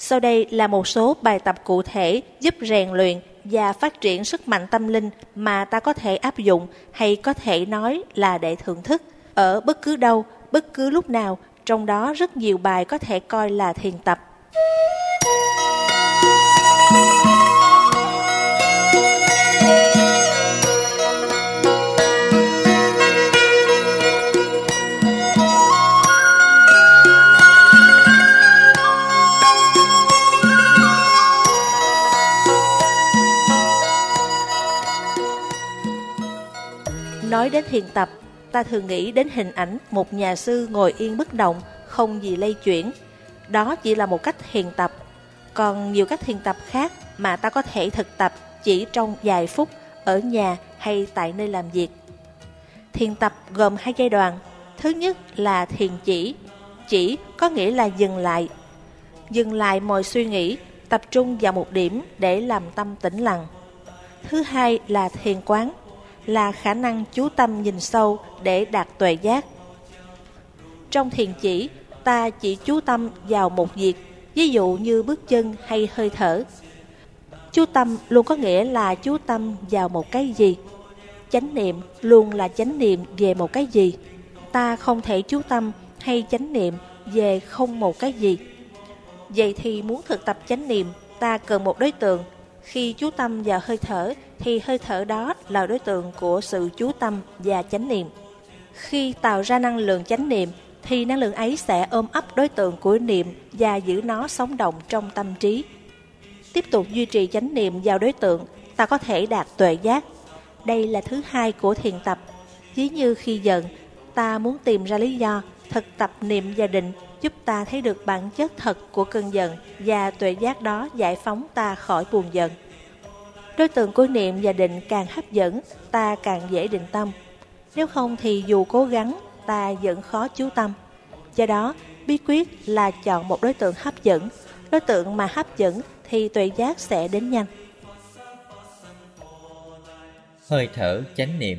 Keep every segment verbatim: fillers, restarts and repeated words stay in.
Sau đây là một số bài tập cụ thể giúp rèn luyện và phát triển sức mạnh tâm linh mà ta có thể áp dụng, hay có thể nói là để thưởng thức ở bất cứ đâu, bất cứ lúc nào. Trong đó rất nhiều bài có thể coi là thiền tập. Nói đến thiền tập, ta thường nghĩ đến hình ảnh một nhà sư ngồi yên bất động, không gì lay chuyển. Đó chỉ là một cách thiền tập. Còn nhiều cách thiền tập khác mà ta có thể thực tập chỉ trong vài phút ở nhà hay tại nơi làm việc. Thiền tập gồm hai giai đoạn. Thứ nhất là thiền chỉ. Chỉ có nghĩa là dừng lại. Dừng lại mọi suy nghĩ, tập trung vào một điểm để làm tâm tĩnh lặng. Thứ hai là thiền quán, là khả năng chú tâm nhìn sâu để đạt tuệ giác. Trong thiền chỉ, ta chỉ chú tâm vào một việc, ví dụ như bước chân hay hơi thở. Chú tâm luôn có nghĩa là chú tâm vào một cái gì. Chánh niệm luôn là chánh niệm về một cái gì. Ta không thể chú tâm hay chánh niệm về không một cái gì. Vậy thì muốn thực tập chánh niệm, ta cần một đối tượng. Khi chú tâm vào hơi thở, thì hơi thở đó là đối tượng của sự chú tâm và chánh niệm. Khi tạo ra năng lượng chánh niệm, thì năng lượng ấy sẽ ôm ấp đối tượng của niệm và giữ nó sống động trong tâm trí. Tiếp tục duy trì chánh niệm vào đối tượng, ta có thể đạt tuệ giác. Đây là thứ hai của thiền tập. Ví như khi giận, ta muốn tìm ra lý do, thực tập niệm và định giúp ta thấy được bản chất thật của cơn giận, và tuệ giác đó giải phóng ta khỏi buồn giận. Đối tượng của niệm và định càng hấp dẫn, ta càng dễ định tâm. Nếu không thì dù cố gắng, ta vẫn khó chú tâm. Do đó, bí quyết là chọn một đối tượng hấp dẫn. Đối tượng mà hấp dẫn thì tuệ giác sẽ đến nhanh. Hơi thở chánh niệm.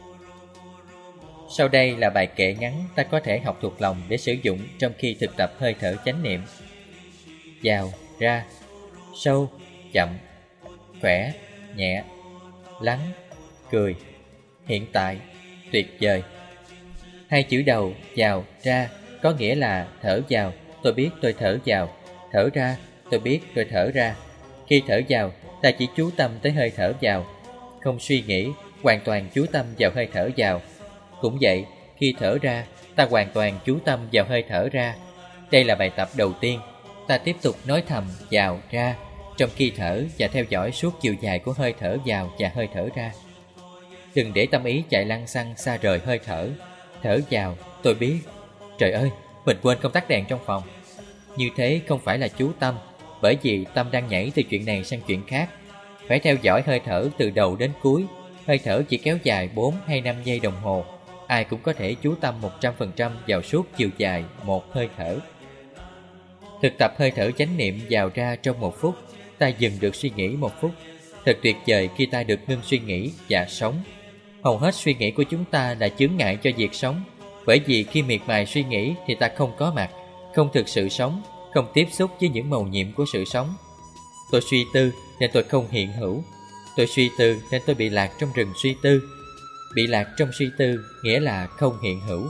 Sau đây là bài kệ ngắn ta có thể học thuộc lòng để sử dụng trong khi thực tập hơi thở chánh niệm. Vào, ra, sâu, chậm, khỏe, nhẹ, lắng, cười, hiện tại, tuyệt vời. Hai chữ đầu vào, ra có nghĩa là thở vào, tôi biết tôi thở vào, thở ra, tôi biết tôi thở ra. Khi thở vào, ta chỉ chú tâm tới hơi thở vào, không suy nghĩ, hoàn toàn chú tâm vào hơi thở vào. Cũng vậy, khi thở ra, ta hoàn toàn chú tâm vào hơi thở ra. Đây là bài tập đầu tiên. Ta tiếp tục nói thầm vào, ra trong khi thở và theo dõi suốt chiều dài của hơi thở vào và hơi thở ra. Đừng để tâm ý chạy lăng xăng xa rời hơi thở. Thở vào, tôi biết. Trời ơi, mình quên công tắc đèn trong phòng. Như thế không phải là chú tâm, bởi vì tâm đang nhảy từ chuyện này sang chuyện khác. Phải theo dõi hơi thở từ đầu đến cuối. Hơi thở chỉ kéo dài bốn hay năm giây đồng hồ. Ai cũng có thể chú tâm một trăm phần trăm vào suốt chiều dài một hơi thở. Thực tập hơi thở chánh niệm vào ra trong một phút, ta dừng được suy nghĩ một phút. Thật tuyệt vời khi ta được ngưng suy nghĩ và sống. Hầu hết suy nghĩ của chúng ta là chướng ngại cho việc sống, bởi vì khi miệt mài suy nghĩ thì ta không có mặt, không thực sự sống, không tiếp xúc với những mầu nhiệm của sự sống. Tôi suy tư nên tôi không hiện hữu. Tôi suy tư nên tôi bị lạc trong rừng suy tư. Bị lạc trong suy tư nghĩa là không hiện hữu.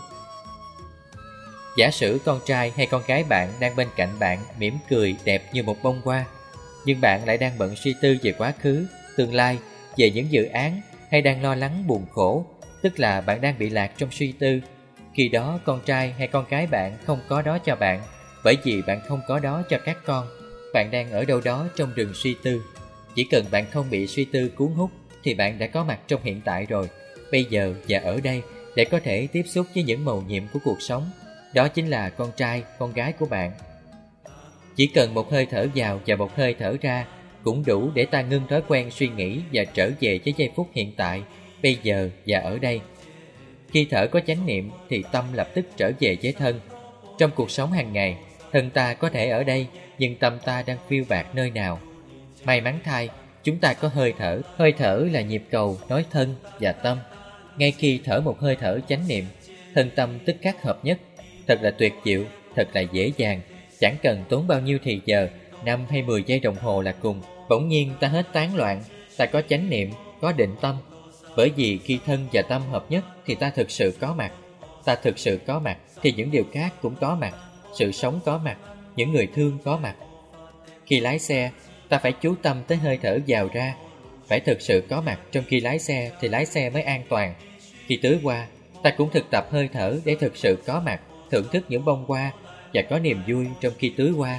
Giả sử con trai hay con gái bạn đang bên cạnh bạn mỉm cười đẹp như một bông hoa, nhưng bạn lại đang bận suy tư về quá khứ, tương lai, về những dự án, hay đang lo lắng buồn khổ, tức là bạn đang bị lạc trong suy tư. Khi đó con trai hay con gái bạn không có đó cho bạn, bởi vì bạn không có đó cho các con. Bạn đang ở đâu đó trong rừng suy tư. Chỉ cần bạn không bị suy tư cuốn hút thì bạn đã có mặt trong hiện tại rồi, bây giờ và ở đây, để có thể tiếp xúc với những mầu nhiệm của cuộc sống. Đó chính là con trai, con gái của bạn. Chỉ cần một hơi thở vào và một hơi thở ra cũng đủ để ta ngưng thói quen suy nghĩ và trở về với giây phút hiện tại, bây giờ và ở đây. Khi thở có chánh niệm thì tâm lập tức trở về với thân. Trong cuộc sống hàng ngày, thân ta có thể ở đây, nhưng tâm ta đang phiêu bạt nơi nào. May mắn thay, chúng ta có hơi thở. Hơi thở là nhịp cầu nối thân và tâm. Ngay khi thở một hơi thở chánh niệm, thân tâm tức khắc hợp nhất. Thật là tuyệt diệu, thật là dễ dàng. Chẳng cần tốn bao nhiêu thì giờ, năm hay mười giây đồng hồ là cùng. Bỗng nhiên ta hết tán loạn, ta có chánh niệm, có định tâm. Bởi vì khi thân và tâm hợp nhất thì ta thực sự có mặt. Ta thực sự có mặt thì những điều khác cũng có mặt. Sự sống có mặt, những người thương có mặt. Khi lái xe, ta phải chú tâm tới hơi thở vào ra. Phải thực sự có mặt trong khi lái xe thì lái xe mới an toàn. Khi tưới hoa, ta cũng thực tập hơi thở để thực sự có mặt, thưởng thức những bông hoa và có niềm vui trong khi tưới hoa.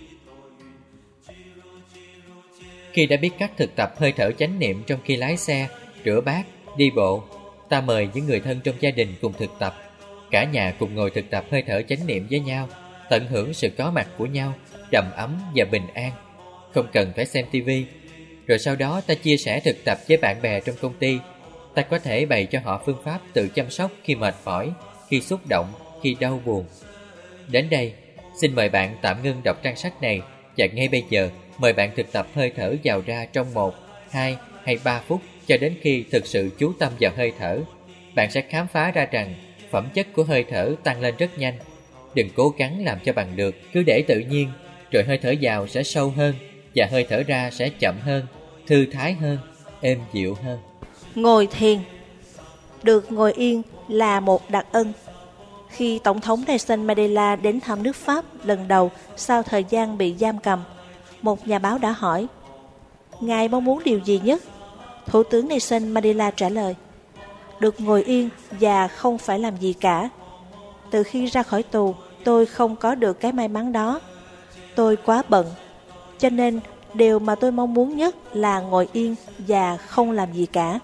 Khi đã biết cách thực tập hơi thở chánh niệm trong khi lái xe, rửa bát, đi bộ, ta mời những người thân trong gia đình cùng thực tập. Cả nhà cùng ngồi thực tập hơi thở chánh niệm với nhau, tận hưởng sự có mặt của nhau, đầm ấm và bình an. Không cần phải xem tivi. Rồi sau đó ta chia sẻ thực tập với bạn bè trong công ty. Ta có thể bày cho họ phương pháp tự chăm sóc khi mệt mỏi, khi xúc động, khi đau buồn. Đến đây, xin mời bạn tạm ngưng đọc trang sách này và ngay bây giờ mời bạn thực tập hơi thở vào ra trong một, hai hay ba phút cho đến khi thực sự chú tâm vào hơi thở. Bạn sẽ khám phá ra rằng phẩm chất của hơi thở tăng lên rất nhanh. Đừng cố gắng làm cho bằng được, cứ để tự nhiên, rồi hơi thở vào sẽ sâu hơn và hơi thở ra sẽ chậm hơn, thư thái hơn, êm dịu hơn. Ngồi thiền. Được ngồi yên là một đặc ân. Khi Tổng thống Nelson Mandela đến thăm nước Pháp lần đầu sau thời gian bị giam cầm, một nhà báo đã hỏi: Ngài mong muốn điều gì nhất? Thủ tướng Nelson Mandela trả lời: được ngồi yên và không phải làm gì cả. Từ khi ra khỏi tù, tôi không có được cái may mắn đó. Tôi quá bận, cho nên điều mà tôi mong muốn nhất là ngồi yên và không làm gì cả.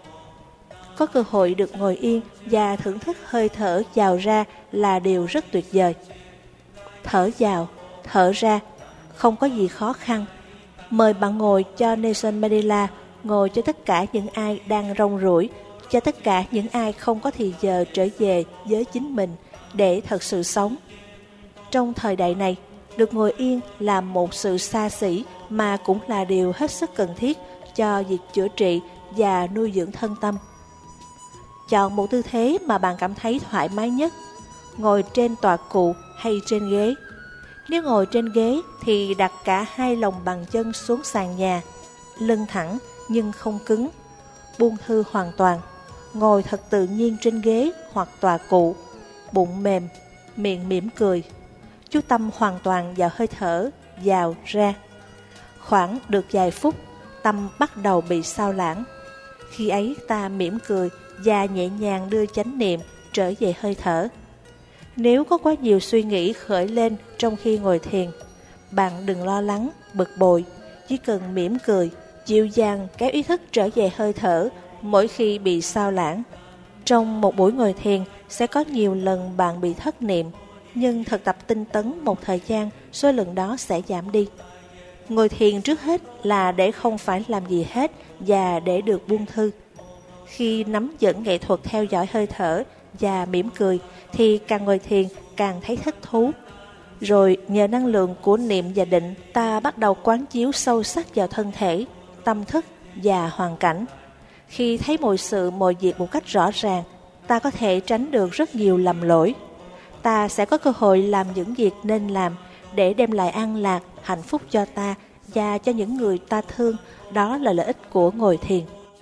Có cơ hội được ngồi yên và thưởng thức hơi thở vào ra là điều rất tuyệt vời. Thở vào, thở ra, không có gì khó khăn. Mời bạn ngồi cho Nelson Mandela, ngồi cho tất cả những ai đang rong ruổi, cho tất cả những ai không có thì giờ trở về với chính mình để thật sự sống. Trong thời đại này, được ngồi yên là một sự xa xỉ mà cũng là điều hết sức cần thiết cho việc chữa trị và nuôi dưỡng thân tâm. Chọn một tư thế mà bạn cảm thấy thoải mái nhất, ngồi trên tọa cụ hay trên ghế. Nếu ngồi trên ghế thì đặt cả hai lòng bàn chân xuống sàn nhà, lưng thẳng nhưng không cứng, buông thư hoàn toàn. Ngồi thật tự nhiên trên ghế hoặc tọa cụ, bụng mềm, miệng mỉm cười. Chú tâm hoàn toàn vào hơi thở, vào ra. Khoảng được vài phút, tâm bắt đầu bị sao lãng. Khi ấy ta mỉm cười và nhẹ nhàng đưa chánh niệm trở về hơi thở. Nếu có quá nhiều suy nghĩ khởi lên trong khi ngồi thiền, bạn đừng lo lắng, bực bội. Chỉ cần mỉm cười, dịu dàng kéo ý thức trở về hơi thở mỗi khi bị sao lãng. Trong một buổi ngồi thiền sẽ có nhiều lần bạn bị thất niệm, nhưng thực tập tinh tấn một thời gian, số lần đó sẽ giảm đi. Ngồi thiền trước hết là để không phải làm gì hết và để được buông thư. Khi nắm vững nghệ thuật theo dõi hơi thở và mỉm cười thì càng ngồi thiền càng thấy thích thú. Rồi nhờ năng lượng của niệm và định, ta bắt đầu quán chiếu sâu sắc vào thân thể, tâm thức và hoàn cảnh. Khi thấy mọi sự mọi việc một cách rõ ràng, ta có thể tránh được rất nhiều lầm lỗi. Ta sẽ có cơ hội làm những việc nên làm để đem lại an lạc, hạnh phúc cho ta và cho những người ta thương. Đó là lợi ích của ngồi thiền.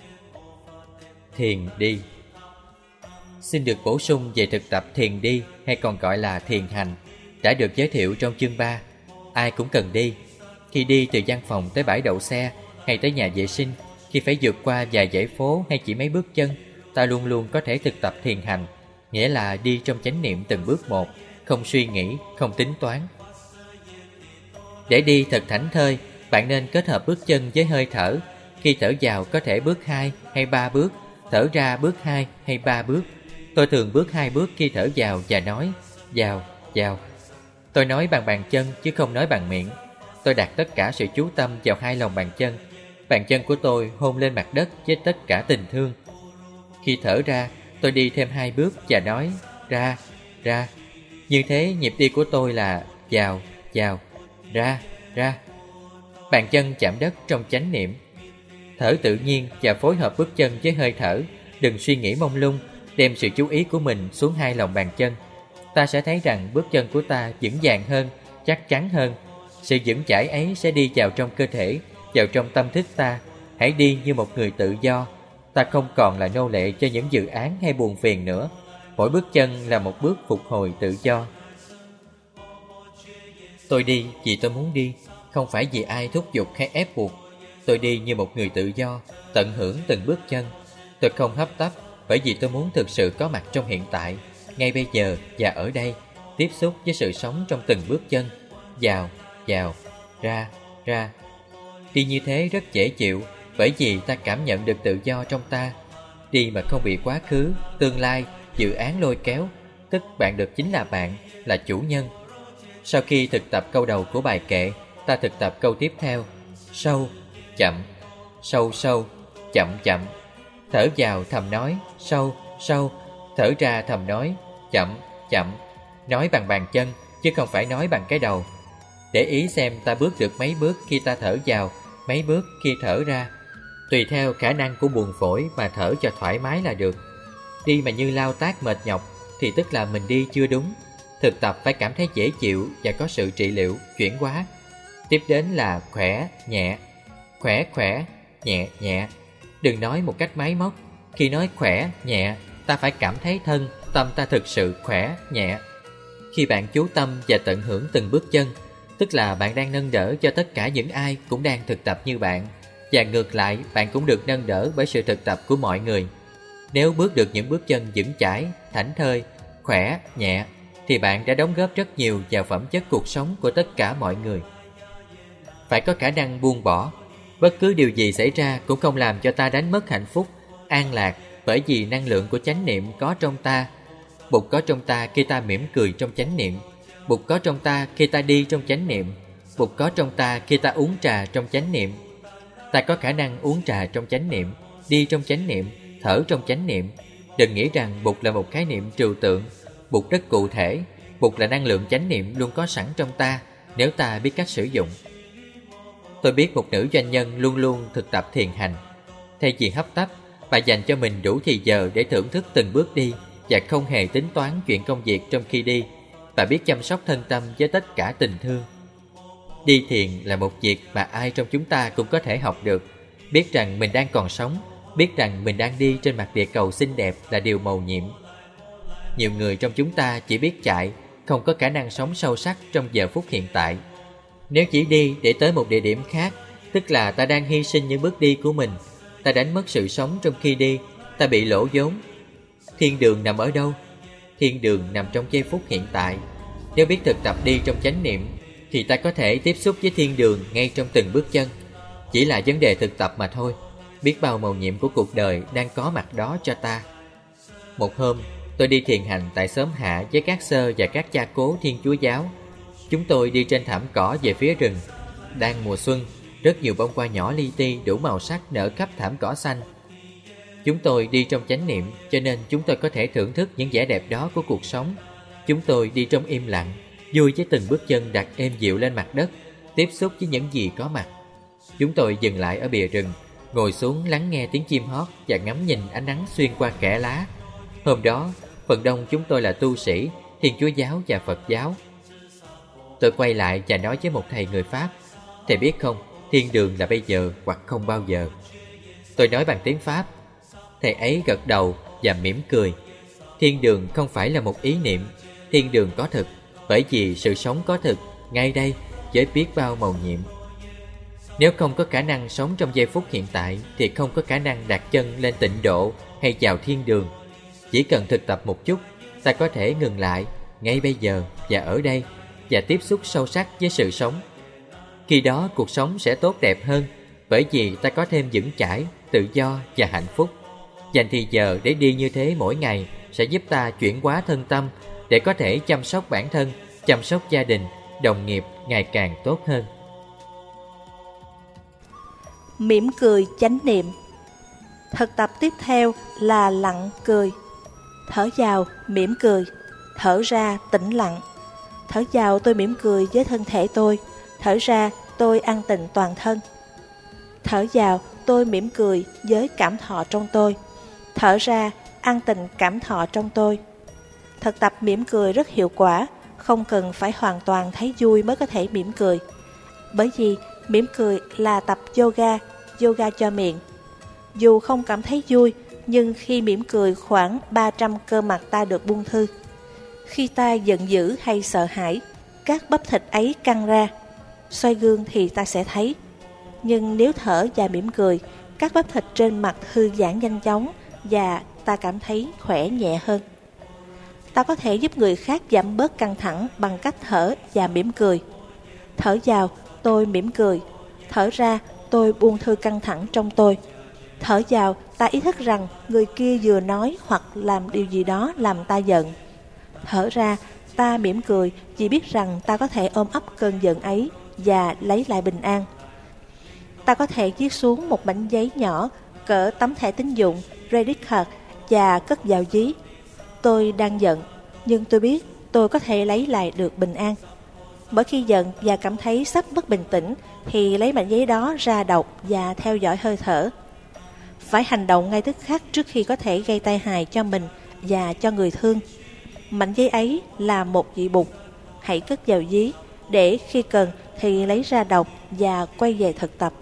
Thiền đi. Xin được bổ sung về thực tập thiền đi, hay còn gọi là thiền hành, đã được giới thiệu trong chương ba. Ai cũng cần đi. Khi đi từ văn phòng tới bãi đậu xe hay tới nhà vệ sinh, khi phải vượt qua vài dãy phố hay chỉ mấy bước chân, ta luôn luôn có thể thực tập thiền hành, nghĩa là đi trong chánh niệm từng bước một, không suy nghĩ, không tính toán. Để đi thật thảnh thơi, bạn nên kết hợp bước chân với hơi thở. Khi thở vào có thể bước hai hay ba bước, thở ra bước hai hay ba bước. Tôi thường bước hai bước khi thở vào và nói vào, vào. Tôi nói bằng bàn chân chứ không nói bằng miệng. Tôi đặt tất cả sự chú tâm vào hai lòng bàn chân. Bàn chân của tôi hôn lên mặt đất với tất cả tình thương. Khi thở ra, tôi đi thêm hai bước và nói ra, ra. Như thế nhịp đi của tôi là vào, vào, ra, ra. Bàn chân chạm đất trong chánh niệm. Thở tự nhiên và phối hợp bước chân với hơi thở. Đừng suy nghĩ mông lung, đem sự chú ý của mình xuống hai lòng bàn chân. Ta sẽ thấy rằng bước chân của ta vững vàng hơn, chắc chắn hơn. Sự vững chãi ấy sẽ đi vào trong cơ thể, vào trong tâm thức ta. Hãy đi như một người tự do. Ta không còn là nô lệ cho những dự án hay buồn phiền nữa. Mỗi bước chân là một bước phục hồi tự do. Tôi đi vì tôi muốn đi, không phải vì ai thúc giục hay ép buộc. Tôi đi như một người tự do, tận hưởng từng bước chân. Tôi không hấp tấp, bởi vì tôi muốn thực sự có mặt trong hiện tại, ngay bây giờ và ở đây, tiếp xúc với sự sống trong từng bước chân. Vào, vào, ra, ra. Đi như thế rất dễ chịu, bởi vì ta cảm nhận được tự do trong ta. Đi mà không bị quá khứ, tương lai, dự án lôi kéo, tức bạn được chính là bạn, là chủ nhân. Sau khi thực tập câu đầu của bài kệ, ta thực tập câu tiếp theo. Sâu, chậm, sâu sâu, chậm chậm. Thở vào thầm nói sâu, sâu. Thở ra thầm nói chậm, chậm. Nói bằng bàn chân, chứ không phải nói bằng cái đầu. Để ý xem ta bước được mấy bước khi ta thở vào, mấy bước khi thở ra. Tùy theo khả năng của buồng phổi mà thở cho thoải mái là được. Đi mà như lao tác mệt nhọc thì tức là mình đi chưa đúng. Thực tập phải cảm thấy dễ chịu và có sự trị liệu, chuyển hóa. Tiếp đến là khỏe, nhẹ. Khỏe, khỏe, nhẹ, nhẹ. Đừng nói một cách máy móc. Khi nói khỏe, nhẹ, ta phải cảm thấy thân, tâm ta thực sự khỏe, nhẹ. Khi bạn chú tâm và tận hưởng từng bước chân, tức là bạn đang nâng đỡ cho tất cả những ai cũng đang thực tập như bạn. Và ngược lại, bạn cũng được nâng đỡ bởi sự thực tập của mọi người. Nếu bước được những bước chân vững chãi, thảnh thơi, khỏe, nhẹ, thì bạn đã đóng góp rất nhiều vào phẩm chất cuộc sống của tất cả mọi người. Phải có khả năng buông bỏ. Bất cứ điều gì xảy ra cũng không làm cho ta đánh mất hạnh phúc, an lạc, bởi vì năng lượng của chánh niệm có trong ta. Bụt có trong ta khi ta mỉm cười trong chánh niệm. Bụt có trong ta khi ta đi trong chánh niệm. Bụt có trong ta khi ta uống trà trong chánh niệm. Ta có khả năng uống trà trong chánh niệm, đi trong chánh niệm, thở trong chánh niệm. Đừng nghĩ rằng Bụt là một khái niệm trừu tượng. Bụt rất cụ thể. Bụt là năng lượng chánh niệm luôn có sẵn trong ta, nếu ta biết cách sử dụng. Tôi biết một nữ doanh nhân luôn luôn thực tập thiền hành. Thay vì hấp tấp, bà dành cho mình đủ thì giờ để thưởng thức từng bước đi và không hề tính toán chuyện công việc trong khi đi. Bà biết chăm sóc thân tâm với tất cả tình thương. Đi thiền là một việc mà ai trong chúng ta cũng có thể học được. Biết rằng mình đang còn sống, biết rằng mình đang đi trên mặt địa cầu xinh đẹp là điều mầu nhiệm. Nhiều người trong chúng ta chỉ biết chạy, không có khả năng sống sâu sắc trong giờ phút hiện tại. Nếu chỉ đi để tới một địa điểm khác, tức là ta đang hy sinh những bước đi của mình. Ta đánh mất sự sống trong khi đi, ta bị lỗ vốn. Thiên đường nằm ở đâu? Thiên đường nằm trong giây phút hiện tại. Nếu biết thực tập đi trong chánh niệm, thì ta có thể tiếp xúc với thiên đường ngay trong từng bước chân. Chỉ là vấn đề thực tập mà thôi. Biết bao mầu nhiệm của cuộc đời đang có mặt đó cho ta. Một hôm, tôi đi thiền hành tại xóm Hạ với các sơ và các cha cố Thiên Chúa giáo. Chúng tôi đi trên thảm cỏ về phía rừng. Đang mùa xuân, rất nhiều bông hoa nhỏ li ti đủ màu sắc nở khắp thảm cỏ xanh. Chúng tôi đi trong chánh niệm, cho nên chúng tôi có thể thưởng thức những vẻ đẹp đó của cuộc sống. Chúng tôi đi trong im lặng, vui với từng bước chân đặt êm dịu lên mặt đất, tiếp xúc với những gì có mặt. Chúng tôi dừng lại ở bìa rừng, ngồi xuống lắng nghe tiếng chim hót và ngắm nhìn ánh nắng xuyên qua kẽ lá. Hôm đó, phần đông chúng tôi là tu sĩ, Thiên Chúa giáo và Phật giáo. Tôi quay lại và nói với một thầy người Pháp: "Thầy biết không, thiên đường là bây giờ hoặc không bao giờ." Tôi nói bằng tiếng Pháp. Thầy ấy gật đầu và mỉm cười. Thiên đường không phải là một ý niệm, thiên đường có thực, bởi vì sự sống có thực, ngay đây, với biết bao mầu nhiệm. Nếu không có khả năng sống trong giây phút hiện tại, thì không có khả năng đặt chân lên tịnh độ hay vào thiên đường. Chỉ cần thực tập một chút, ta có thể ngừng lại, ngay bây giờ và ở đây, và tiếp xúc sâu sắc với sự sống. Khi đó cuộc sống sẽ tốt đẹp hơn, bởi vì ta có thêm vững chãi, tự do và hạnh phúc. Dành thì giờ để đi như thế mỗi ngày sẽ giúp ta chuyển hóa thân tâm để có thể chăm sóc bản thân, chăm sóc gia đình, đồng nghiệp ngày càng tốt hơn. Mỉm cười chánh niệm. Thực tập tiếp theo là lặng cười. Thở vào, mỉm cười. Thở ra, tĩnh lặng. Thở vào, tôi mỉm cười với thân thể tôi. Thở ra, tôi an tịnh toàn thân. Thở vào, tôi mỉm cười với cảm thọ trong tôi. Thở ra, an tịnh cảm thọ trong tôi. Thực tập mỉm cười rất hiệu quả, không cần phải hoàn toàn thấy vui mới có thể mỉm cười. Bởi vì mỉm cười là tập yoga, yoga cho miệng. Dù không cảm thấy vui, nhưng khi mỉm cười khoảng ba trăm cơ mặt ta được buông thư. Khi ta giận dữ hay sợ hãi, các bắp thịt ấy căng ra. Soi gương thì ta sẽ thấy. Nhưng nếu thở và mỉm cười, các bắp thịt trên mặt thư giãn nhanh chóng và ta cảm thấy khỏe nhẹ hơn. Ta có thể giúp người khác giảm bớt căng thẳng bằng cách thở và mỉm cười. Thở vào, tôi mỉm cười. Thở ra, tôi buông thư căng thẳng trong tôi. Thở vào, ta ý thức rằng người kia vừa nói hoặc làm điều gì đó làm ta giận. Thở ra, ta mỉm cười vì biết rằng ta có thể ôm ấp cơn giận ấy và lấy lại bình an. Ta có thể viết xuống một mảnh giấy nhỏ cỡ tấm thẻ tín dụng, credit card và cất vào ví. Tôi đang giận, nhưng tôi biết tôi có thể lấy lại được bình an. Mỗi khi giận và cảm thấy sắp mất bình tĩnh thì lấy mảnh giấy đó ra đọc và theo dõi hơi thở. Phải hành động ngay tức khắc trước khi có thể gây tai hại cho mình và cho người thương. Mảnh giấy ấy là một vị bục. Hãy cất vào ví để khi cần thì lấy ra đọc và quay về thực tập.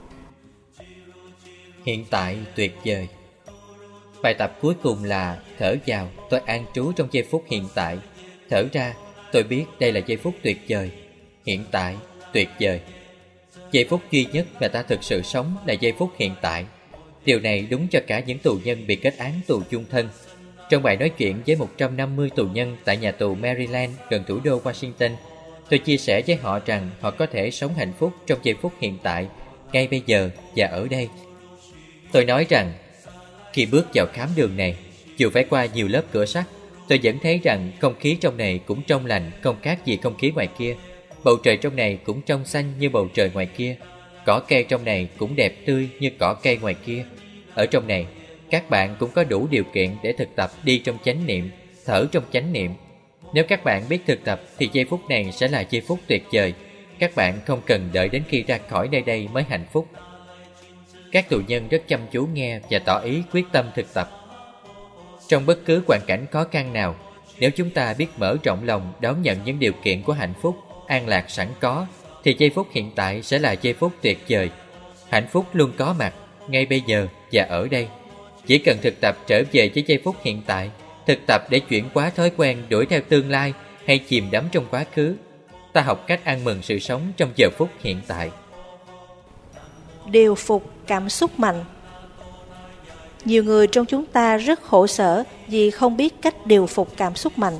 Hiện tại tuyệt vời. Bài tập cuối cùng là thở vào, tôi an trú trong giây phút hiện tại. Thở ra, tôi biết đây là giây phút tuyệt vời. Hiện tại tuyệt vời. Giây phút duy nhất mà ta thực sự sống là giây phút hiện tại. Điều này đúng cho cả những tù nhân bị kết án tù chung thân. Trong bài nói chuyện với một trăm năm mươi tù nhân tại nhà tù Maryland gần thủ đô Washington, tôi chia sẻ với họ rằng họ có thể sống hạnh phúc trong giây phút hiện tại, ngay bây giờ và ở đây. Tôi nói rằng, khi bước vào khám đường này, dù phải qua nhiều lớp cửa sắt, tôi vẫn thấy rằng không khí trong này cũng trong lành, không khác gì không khí ngoài kia. Bầu trời trong này cũng trong xanh như bầu trời ngoài kia. Cỏ cây trong này cũng đẹp tươi như cỏ cây ngoài kia. Ở trong này, các bạn cũng có đủ điều kiện để thực tập đi trong chánh niệm, thở trong chánh niệm. Nếu các bạn biết thực tập thì giây phút này sẽ là giây phút tuyệt vời. Các bạn không cần đợi đến khi ra khỏi nơi đây mới hạnh phúc. Các tù nhân rất chăm chú nghe và tỏ ý quyết tâm thực tập. Trong bất cứ hoàn cảnh khó khăn nào, nếu chúng ta biết mở rộng lòng đón nhận những điều kiện của hạnh phúc, an lạc sẵn có, thì giây phút hiện tại sẽ là giây phút tuyệt vời. Hạnh phúc luôn có mặt, ngay bây giờ và ở đây. Chỉ cần thực tập trở về với giây phút hiện tại, thực tập để chuyển hóa thói quen đuổi theo tương lai hay chìm đắm trong quá khứ. Ta học cách ăn mừng sự sống trong giờ phút hiện tại. Điều phục cảm xúc mạnh. Nhiều người trong chúng ta rất khổ sở vì không biết cách điều phục cảm xúc mạnh.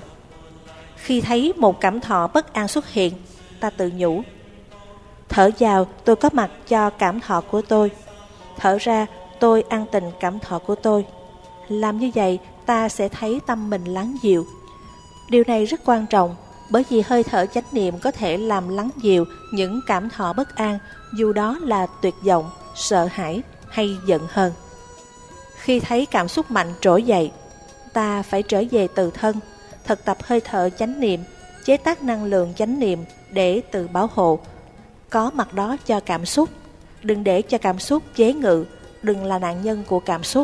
Khi thấy một cảm thọ bất an xuất hiện, ta tự nhủ: thở vào, tôi có mặt cho cảm thọ của tôi. Thở ra, tôi an tình cảm thọ của tôi. Làm như vậy, ta sẽ thấy tâm mình lắng dịu. Điều này rất quan trọng, bởi vì hơi thở chánh niệm có thể làm lắng dịu những cảm thọ bất an, dù đó là tuyệt vọng, sợ hãi hay giận hờn. Khi thấy cảm xúc mạnh trỗi dậy, ta phải trở về tự thân, thực tập hơi thở chánh niệm, chế tác năng lượng chánh niệm để tự bảo hộ. Có mặt đó cho cảm xúc, đừng để cho cảm xúc chế ngự, đừng là nạn nhân của cảm xúc.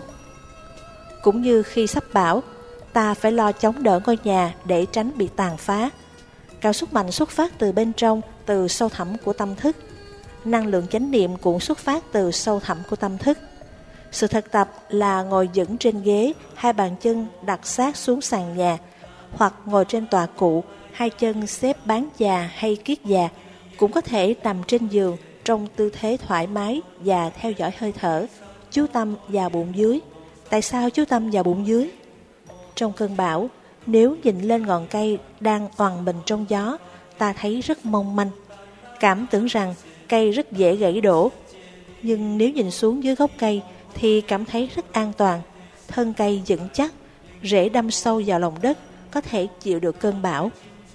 Cũng như khi sắp bão, ta phải lo chống đỡ ngôi nhà để tránh bị tàn phá. Cảm xúc mạnh xuất phát từ bên trong, từ sâu thẳm của tâm thức. Năng lượng chánh niệm cũng xuất phát từ sâu thẳm của tâm thức. Sự thực tập là ngồi vững trên ghế, hai bàn chân đặt sát xuống sàn nhà, hoặc ngồi trên tọa cụ, hai chân xếp bán già hay kiết già, cũng có thể nằm trên giường trong tư thế thoải mái và theo dõi hơi thở, chú tâm vào bụng dưới. Tại sao chú tâm vào bụng dưới? Trong cơn bão, nếu nhìn lên ngọn cây đang oằn mình trong gió, ta thấy rất mong manh, cảm tưởng rằng cây rất dễ gãy đổ. Nhưng nếu nhìn xuống dưới gốc cây thì cảm thấy rất an toàn, thân cây vững chắc, rễ đâm sâu vào lòng đất, có thể chịu được cơn bão.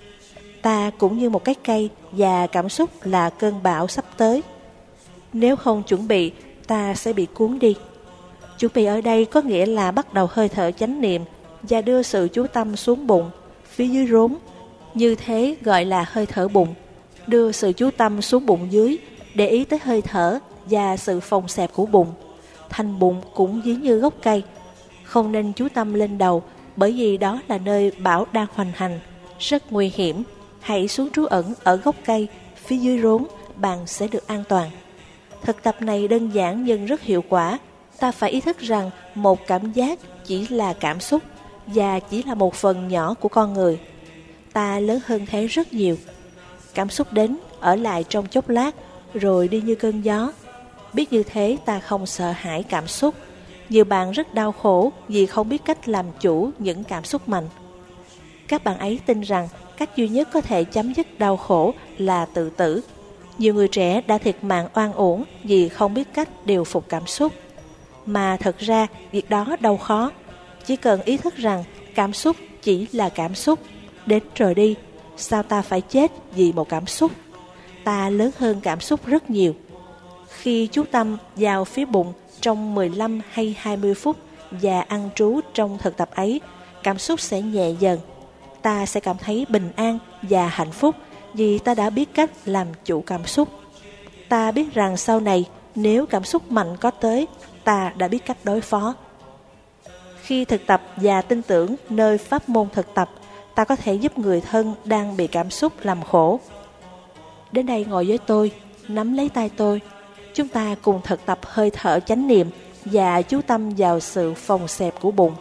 Ta cũng như một cái cây và cảm xúc là cơn bão sắp tới. Nếu không chuẩn bị, ta sẽ bị cuốn đi. Chuẩn bị ở đây có nghĩa là bắt đầu hơi thở chánh niệm và đưa sự chú tâm xuống bụng, phía dưới rốn. Như thế gọi là hơi thở bụng. Đưa sự chú tâm xuống bụng dưới, để ý tới hơi thở và sự phồng xẹp của bụng. Thành bụng cũng ví như gốc cây. Không nên chú tâm lên đầu, bởi vì đó là nơi bão đang hoành hành, rất nguy hiểm. Hãy xuống trú ẩn ở gốc cây, phía dưới rốn bạn sẽ được an toàn. Thực tập này đơn giản nhưng rất hiệu quả. Ta phải ý thức rằng một cảm giác chỉ là cảm xúc và chỉ là một phần nhỏ của con người. Ta lớn hơn thế rất nhiều. Cảm xúc đến, ở lại trong chốc lát, rồi đi như cơn gió. Biết như thế ta không sợ hãi cảm xúc. Nhiều bạn rất đau khổ vì không biết cách làm chủ những cảm xúc mạnh. Các bạn ấy tin rằng cách duy nhất có thể chấm dứt đau khổ là tự tử. Nhiều người trẻ đã thiệt mạng oan uổng vì không biết cách điều phục cảm xúc. Mà thật ra việc đó đâu khó. Chỉ cần ý thức rằng cảm xúc chỉ là cảm xúc, đến rồi đi. Sao ta phải chết vì một cảm xúc? Ta lớn hơn cảm xúc rất nhiều. Khi chú tâm vào phía bụng trong mười lăm hay hai mươi phút và ăn trú trong thực tập ấy, cảm xúc sẽ nhẹ dần. Ta sẽ cảm thấy bình an và hạnh phúc vì ta đã biết cách làm chủ cảm xúc. Ta biết rằng sau này nếu cảm xúc mạnh có tới, ta đã biết cách đối phó. Khi thực tập và tin tưởng nơi pháp môn thực tập, ta có thể giúp người thân đang bị cảm xúc làm khổ. Đến đây ngồi với tôi, nắm lấy tay tôi. Chúng ta cùng thực tập hơi thở chánh niệm và chú tâm vào sự phồng xẹp của bụng.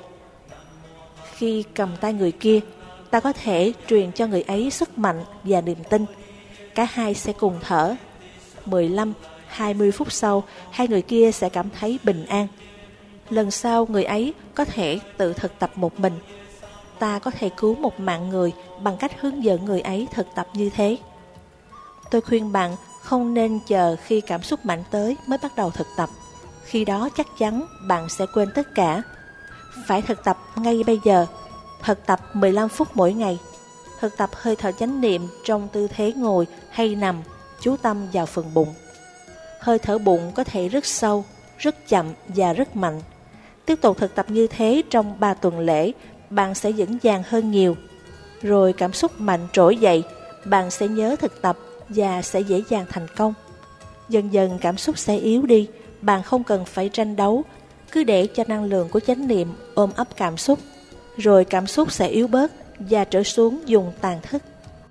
Khi cầm tay người kia, ta có thể truyền cho người ấy sức mạnh và niềm tin. Cả hai sẽ cùng thở. mười lăm đến hai mươi phút sau, hai người kia sẽ cảm thấy bình an. Lần sau người ấy có thể tự thực tập một mình. Ta có thể cứu một mạng người bằng cách hướng dẫn người ấy thực tập như thế. Tôi khuyên bạn không nên chờ khi cảm xúc mạnh tới mới bắt đầu thực tập. Khi đó chắc chắn bạn sẽ quên tất cả. Phải thực tập ngay bây giờ. Thực tập mười lăm phút mỗi ngày. Thực tập hơi thở chánh niệm trong tư thế ngồi hay nằm, chú tâm vào phần bụng. Hơi thở bụng có thể rất sâu, rất chậm và rất mạnh. Tiếp tục thực tập như thế trong ba tuần lễ, bạn sẽ vững vàng hơn nhiều. Rồi cảm xúc mạnh trỗi dậy, bạn sẽ nhớ thực tập và sẽ dễ dàng thành công. Dần dần cảm xúc sẽ yếu đi, bạn không cần phải tranh đấu, cứ để cho năng lượng của chánh niệm ôm ấp cảm xúc. Rồi cảm xúc sẽ yếu bớt và trở xuống dùng tàn thức.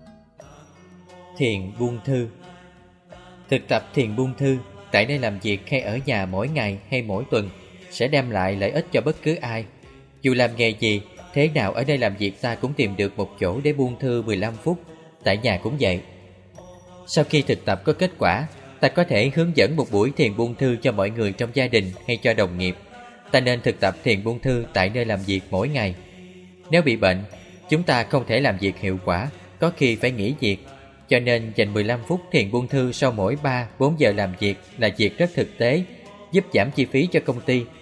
Thiền buông thư. Thực tập thiền buông thư tại nơi làm việc hay ở nhà mỗi ngày hay mỗi tuần sẽ đem lại lợi ích cho bất cứ ai. Dù làm nghề gì, thế nào ở nơi làm việc ta cũng tìm được một chỗ để buông thư mười lăm phút. Tại nhà cũng vậy. Sau khi thực tập có kết quả, ta có thể hướng dẫn một buổi thiền buông thư cho mọi người trong gia đình hay cho đồng nghiệp. Ta nên thực tập thiền buông thư tại nơi làm việc mỗi ngày. Nếu bị bệnh, chúng ta không thể làm việc hiệu quả, có khi phải nghỉ việc. Cho nên dành mười lăm phút thiền buông thư sau mỗi ba đến bốn giờ làm việc là việc rất thực tế, giúp giảm chi phí cho công ty.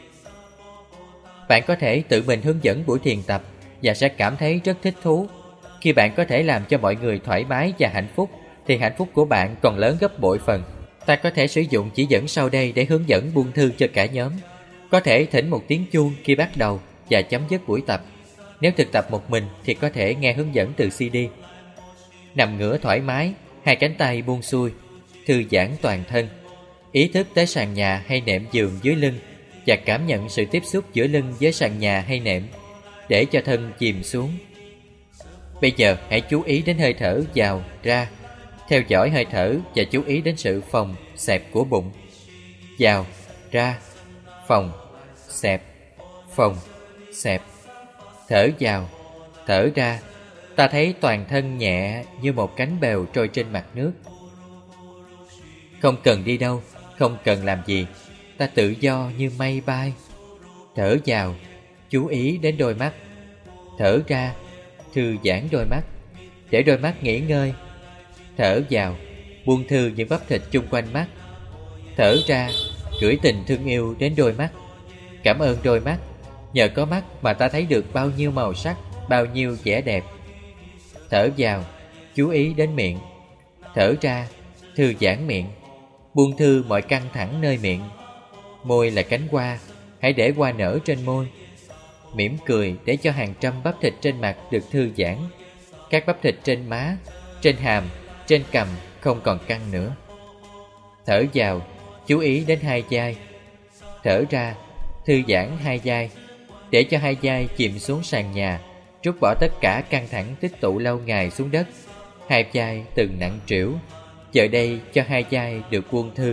Bạn có thể tự mình hướng dẫn buổi thiền tập và sẽ cảm thấy rất thích thú. Khi bạn có thể làm cho mọi người thoải mái và hạnh phúc, thì hạnh phúc của bạn còn lớn gấp bội phần. Ta có thể sử dụng chỉ dẫn sau đây để hướng dẫn buông thư cho cả nhóm. Có thể thỉnh một tiếng chuông khi bắt đầu và chấm dứt buổi tập. Nếu thực tập một mình thì có thể nghe hướng dẫn từ xê đê. Nằm ngửa thoải mái, hai cánh tay buông xuôi, thư giãn toàn thân. Ý thức tới sàn nhà hay nệm giường dưới lưng và cảm nhận sự tiếp xúc giữa lưng với sàn nhà hay nệm, để cho thân chìm xuống. Bây giờ hãy chú ý đến hơi thở vào, ra. Theo dõi hơi thở và chú ý đến sự phồng, xẹp của bụng. Vào, ra, phồng, xẹp, phồng, xẹp. Thở vào, thở ra. Ta thấy toàn thân nhẹ như một cánh bèo trôi trên mặt nước. Không cần đi đâu, không cần làm gì, ta tự do như mây bay. Thở vào, chú ý đến đôi mắt. Thở ra, thư giãn đôi mắt, để đôi mắt nghỉ ngơi. Thở vào, buông thư những bắp thịt chung quanh mắt. Thở ra, gửi tình thương yêu đến đôi mắt. Cảm ơn đôi mắt, nhờ có mắt mà ta thấy được bao nhiêu màu sắc, bao nhiêu vẻ đẹp. Thở vào, chú ý đến miệng. Thở ra, thư giãn miệng, buông thư mọi căng thẳng nơi miệng. Môi là cánh hoa, hãy để hoa nở trên môi. Mỉm cười để cho hàng trăm bắp thịt trên mặt được thư giãn. Các bắp thịt trên má, trên hàm, trên cằm không còn căng nữa. Thở vào, chú ý đến hai vai. Thở ra, thư giãn hai vai, để cho hai vai chìm xuống sàn nhà, trút bỏ tất cả căng thẳng tích tụ lâu ngày xuống đất. Hai vai từng nặng trĩu. giờ đây cho hai vai được buông thư.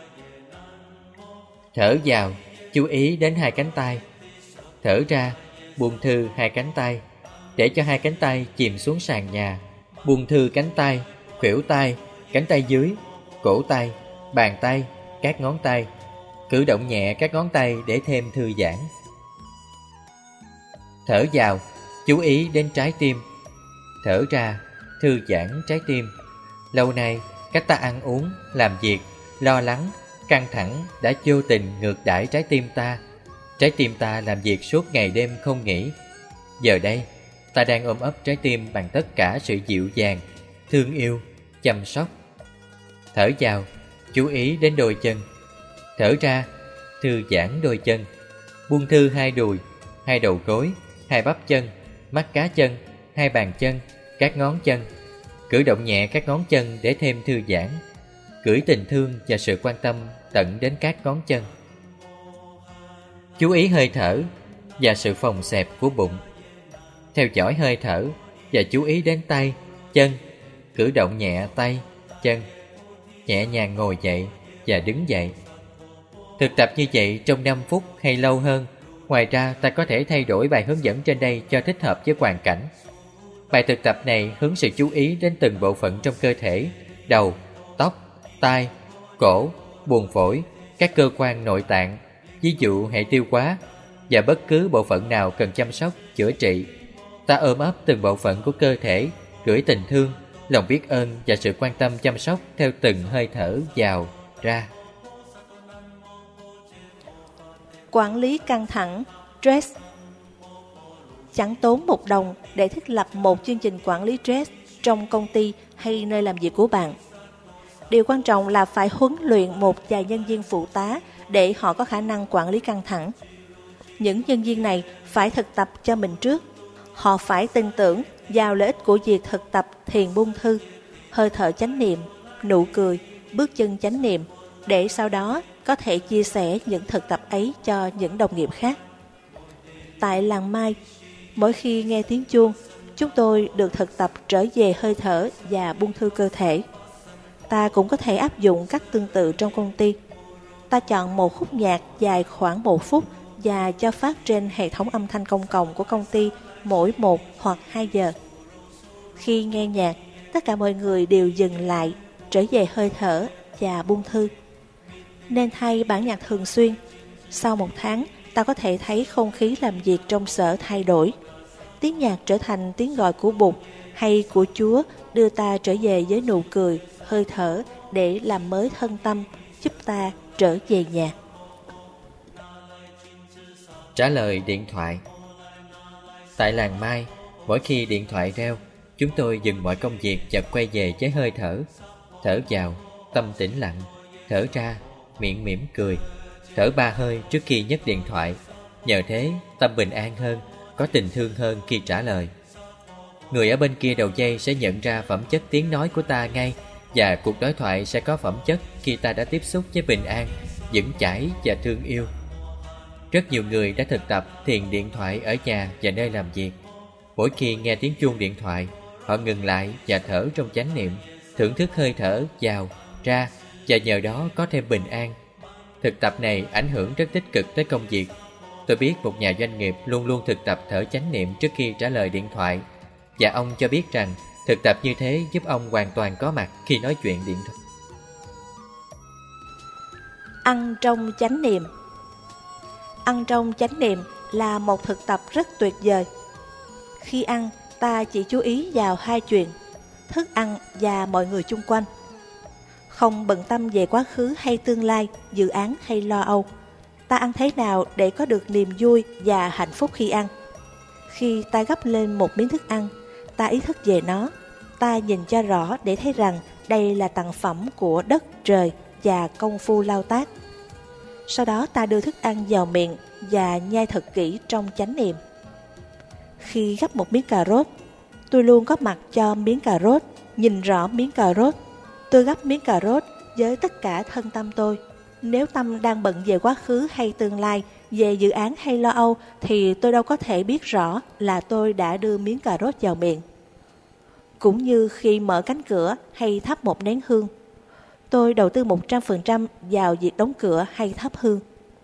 Thở vào, chú ý đến hai cánh tay. Thở ra, buông thư hai cánh tay, để cho hai cánh tay chìm xuống sàn nhà. Buông thư cánh tay, khuỷu tay, cánh tay dưới, cổ tay, bàn tay, các ngón tay. Cử động nhẹ các ngón tay để thêm thư giãn. Thở vào, chú ý đến trái tim. Thở ra, thư giãn trái tim. Lâu nay, cách ta ăn uống, làm việc, lo lắng, căng thẳng đã vô tình ngược đãi trái tim ta. Trái tim ta làm việc suốt ngày đêm không nghỉ. Giờ đây, ta đang ôm ấp trái tim bằng tất cả sự dịu dàng, thương yêu, chăm sóc. Thở vào, chú ý đến đôi chân. Thở ra, thư giãn đôi chân. Buông thư hai đùi, hai đầu gối, hai bắp chân, mắt cá chân, hai bàn chân, các ngón chân. Cử động nhẹ các ngón chân để thêm thư giãn. Gửi tình thương và sự quan tâm tận đến các ngón chân. Chú ý hơi thở và sự phồng xẹp của bụng. Theo dõi hơi thở và chú ý đến tay, chân. Cử động nhẹ tay, chân. Nhẹ nhàng ngồi dậy và đứng dậy. Thực tập như vậy trong năm phút hay lâu hơn. Ngoài ra ta có thể thay đổi bài hướng dẫn trên đây cho thích hợp với hoàn cảnh. Bài thực tập này hướng sự chú ý đến từng bộ phận trong cơ thể: đầu, tóc, tai, cổ, buồng phổi, các cơ quan nội tạng, ví dụ hệ tiêu hóa, và bất cứ bộ phận nào cần chăm sóc, chữa trị. Ta ôm ấp từng bộ phận của cơ thể, gửi tình thương, lòng biết ơn và sự quan tâm chăm sóc theo từng hơi thở vào, ra. Quản lý căng thẳng, stress. Chẳng tốn một đồng để thiết lập một chương trình quản lý stress trong công ty hay nơi làm việc của bạn. Điều quan trọng là phải huấn luyện một vài nhân viên phụ tá để họ có khả năng quản lý căng thẳng. Những nhân viên này phải thực tập cho mình trước. Họ phải tin tưởng vào lợi ích của việc thực tập thiền buông thư, hơi thở chánh niệm, nụ cười, bước chân chánh niệm, để sau đó có thể chia sẻ những thực tập ấy cho những đồng nghiệp khác. Tại làng Mai, mỗi khi nghe tiếng chuông, chúng tôi được thực tập trở về hơi thở và buông thư cơ thể. Ta cũng có thể áp dụng cách tương tự trong công ty. Ta chọn một khúc nhạc dài khoảng một phút và cho phát trên hệ thống âm thanh công cộng của công ty mỗi một hoặc hai giờ. Khi nghe nhạc, tất cả mọi người đều dừng lại, trở về hơi thở và buông thư. Nên thay bản nhạc thường xuyên. Sau một tháng, ta có thể thấy không khí làm việc trong sở thay đổi. Tiếng nhạc trở thành tiếng gọi của Bụt hay của Chúa, đưa ta trở về với nụ cười, hơi thở để làm mới thân tâm, giúp ta trở về nhà. Trả lời điện thoại. Tại làng Mai, mỗi khi điện thoại reo, chúng tôi dừng mọi công việc và quay về với hơi thở. Thở vào, tâm tĩnh lặng. Thở ra, miệng mỉm cười. Thở ba hơi trước khi nhấc điện thoại. Nhờ thế, tâm bình an hơn, có tình thương hơn khi trả lời. Người ở bên kia đầu dây sẽ nhận ra phẩm chất tiếng nói của ta ngay, và cuộc đối thoại sẽ có phẩm chất khi ta đã tiếp xúc với bình an, vững chãi và thương yêu. Rất nhiều người đã thực tập thiền điện thoại ở nhà và nơi làm việc. Mỗi khi nghe tiếng chuông điện thoại, họ ngừng lại và thở trong chánh niệm, thưởng thức hơi thở vào, ra, và nhờ đó có thêm bình an. Thực tập này ảnh hưởng rất tích cực tới công việc. Tôi biết một nhà doanh nghiệp luôn luôn thực tập thở chánh niệm trước khi trả lời điện thoại, và ông cho biết rằng thực tập như thế giúp ông hoàn toàn có mặt khi nói chuyện điện thoại. Ăn trong chánh niệm. Ăn trong chánh niệm là một thực tập rất tuyệt vời. Khi ăn, ta chỉ chú ý vào hai chuyện: thức ăn và mọi người chung quanh. Không bận tâm về quá khứ hay tương lai, dự án hay lo âu. Ta ăn thế nào để có được niềm vui và hạnh phúc khi ăn. Khi ta gắp lên một miếng thức ăn, ta ý thức về nó. Ta nhìn cho rõ để thấy rằng đây là tặng phẩm của đất, trời và công phu lao tác. Sau đó ta đưa thức ăn vào miệng và nhai thật kỹ trong chánh niệm. Khi gắp một miếng cà rốt, tôi luôn có mặt cho miếng cà rốt, nhìn rõ miếng cà rốt. Tôi gắp miếng cà rốt với tất cả thân tâm tôi. Nếu tâm đang bận về quá khứ hay tương lai, về dự án hay lo âu, thì tôi đâu có thể biết rõ là tôi đã đưa miếng cà rốt vào miệng. Cũng như khi mở cánh cửa hay thắp một nén hương, tôi đầu tư một trăm phần trăm vào việc đóng cửa hay thắp hương.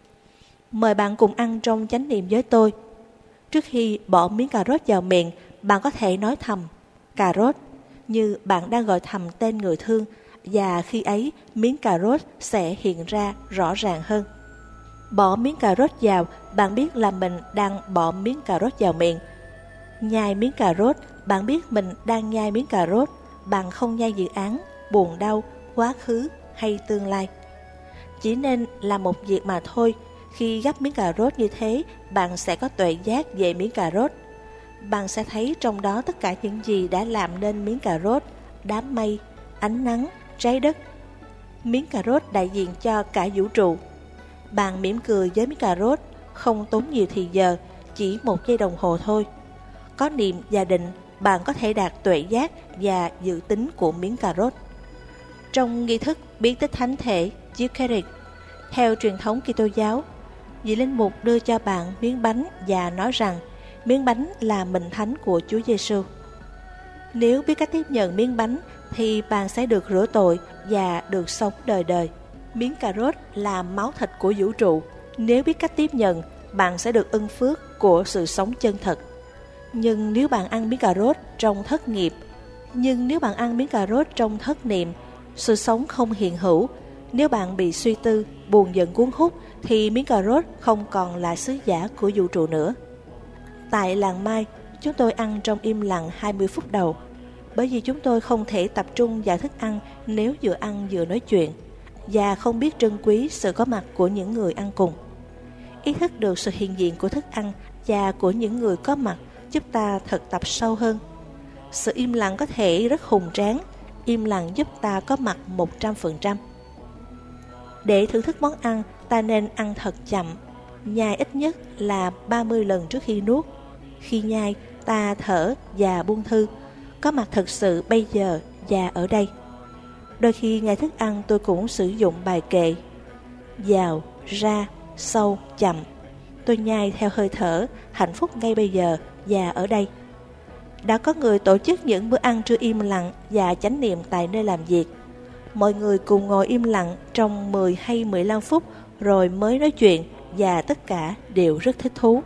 Mời bạn cùng ăn trong chánh niệm với tôi. Trước khi bỏ miếng cà rốt vào miệng, bạn có thể nói thầm cà rốt như bạn đang gọi thầm tên người thương, và khi ấy miếng cà rốt sẽ hiện ra rõ ràng hơn. Bỏ miếng cà rốt vào, bạn biết là mình đang bỏ miếng cà rốt vào miệng. Nhai miếng cà rốt, bạn biết mình đang nhai miếng cà rốt. Bạn không nhai dự án, buồn đau, quá khứ hay tương lai. Chỉ nên là một việc mà thôi. Khi gắp miếng cà rốt như thế, bạn sẽ có tuệ giác về miếng cà rốt. Bạn sẽ thấy trong đó tất cả những gì đã làm nên miếng cà rốt: đám mây, ánh nắng, trái đất. Miếng cà rốt đại diện cho cả vũ trụ. Bạn mỉm cười với miếng cà rốt, không tốn nhiều thì giờ, chỉ một giây đồng hồ thôi. Có niệm và định, bạn có thể đạt tuệ giác và dự tính của miếng cà rốt. Trong nghi thức biến tích thánh thể Eucharist, theo truyền thống Kitô giáo, vị linh mục đưa cho bạn miếng bánh và nói rằng miếng bánh là mệnh thánh của Chúa Giêsu. Nếu biết cách tiếp nhận miếng bánh thì bạn sẽ được rửa tội và được sống đời đời. Miếng cà rốt là máu thịt của vũ trụ. Nếu biết cách tiếp nhận, bạn sẽ được ân phước của sự sống chân thật. Nhưng nếu bạn ăn miếng cà rốt trong thất nghiệp, nhưng nếu bạn ăn miếng cà rốt trong thất niệm, sự sống không hiện hữu. Nếu bạn bị suy tư, buồn giận cuốn hút, thì miếng cà rốt không còn là sứ giả của vũ trụ nữa. Tại làng Mai, chúng tôi ăn trong im lặng hai mươi phút đầu, bởi vì chúng tôi không thể tập trung vào thức ăn nếu vừa ăn vừa nói chuyện, và không biết trân quý sự có mặt của những người ăn cùng. Ý thức được sự hiện diện của thức ăn và của những người có mặt giúp ta thực tập sâu hơn. Sự im lặng có thể rất hùng tráng, im lặng giúp ta có mặt một trăm phần trăm. Để thưởng thức món ăn, ta nên ăn thật chậm, nhai ít nhất là ba mươi lần trước khi nuốt. Khi nhai, ta thở và buông thư, có mặt thực sự bây giờ và ở đây. Đôi khi ngay thức ăn tôi cũng sử dụng bài kệ: vào, ra, sâu, chậm. Tôi nhai theo hơi thở, hạnh phúc ngay bây giờ và ở đây. Đã có người tổ chức những bữa ăn trưa im lặng và chánh niệm tại nơi làm việc. Mọi người cùng ngồi im lặng trong mười hay mười lăm phút rồi mới nói chuyện, và tất cả đều rất thích thú.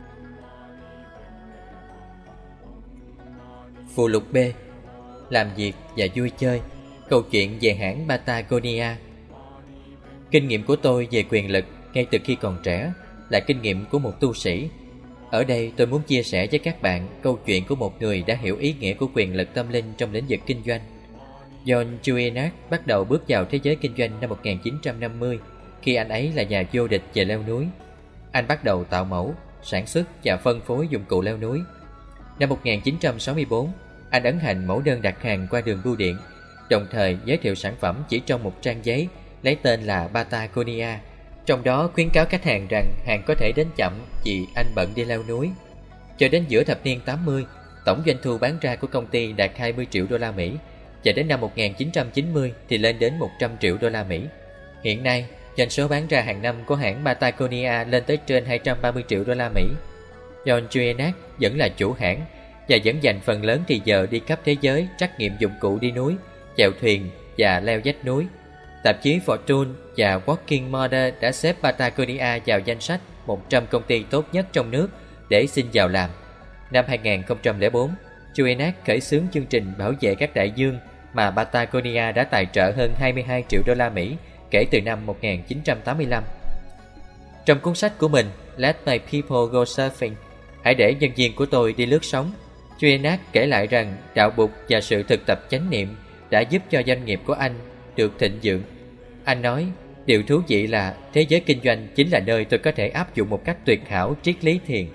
Phụ lục B. Làm việc và vui chơi. Câu chuyện về hãng Patagonia. Kinh nghiệm của tôi về quyền lực ngay từ khi còn trẻ là kinh nghiệm của một tu sĩ. Ở đây tôi muốn chia sẻ với các bạn câu chuyện của một người đã hiểu ý nghĩa của quyền lực tâm linh trong lĩnh vực kinh doanh. John Chuenak bắt đầu bước vào thế giới kinh doanh năm một nghìn chín trăm năm mươi, khi anh ấy là nhà vô địch về leo núi. Anh bắt đầu tạo mẫu, sản xuất và phân phối dụng cụ leo núi. Năm một nghìn chín trăm sáu mươi tư, anh ấn hành mẫu đơn đặt hàng qua đường bưu điện, đồng thời giới thiệu sản phẩm chỉ trong một trang giấy lấy tên là Patagonia, trong đó khuyến cáo khách hàng rằng hàng có thể đến chậm vì anh bận đi leo núi. Cho đến giữa thập niên tám mươi, tổng doanh thu bán ra của công ty đạt hai mươi triệu đô la Mỹ, và đến năm một nghìn chín trăm chín mươi thì lên đến một trăm triệu đô la Mỹ. Hiện nay, doanh số bán ra hàng năm của hãng Patagonia lên tới trên hai trăm ba mươi triệu đô la Mỹ. John Chuenak vẫn là chủ hãng và vẫn dành phần lớn thì giờ đi khắp thế giới trắc nghiệm dụng cụ đi núi, chèo thuyền và leo vách núi. Tạp chí Fortune và Working Model đã xếp Patagonia vào danh sách một trăm công ty tốt nhất trong nước để xin vào làm. Năm hai nghìn không trăm lẻ bốn, Chuenak khởi xướng chương trình bảo vệ các đại dương mà Patagonia đã tài trợ hơn hai mươi hai triệu đô la Mỹ kể từ năm một nghìn chín trăm tám mươi lăm. Trong cuốn sách của mình Let My People Go Surfing, hãy để nhân viên của tôi đi lướt sóng, Chuenak kể lại rằng đạo Bụt và sự thực tập chánh niệm đã giúp cho doanh nghiệp của anh được thịnh vượng. Anh nói, điều thú vị là thế giới kinh doanh chính là nơi tôi có thể áp dụng một cách tuyệt hảo triết lý thiền.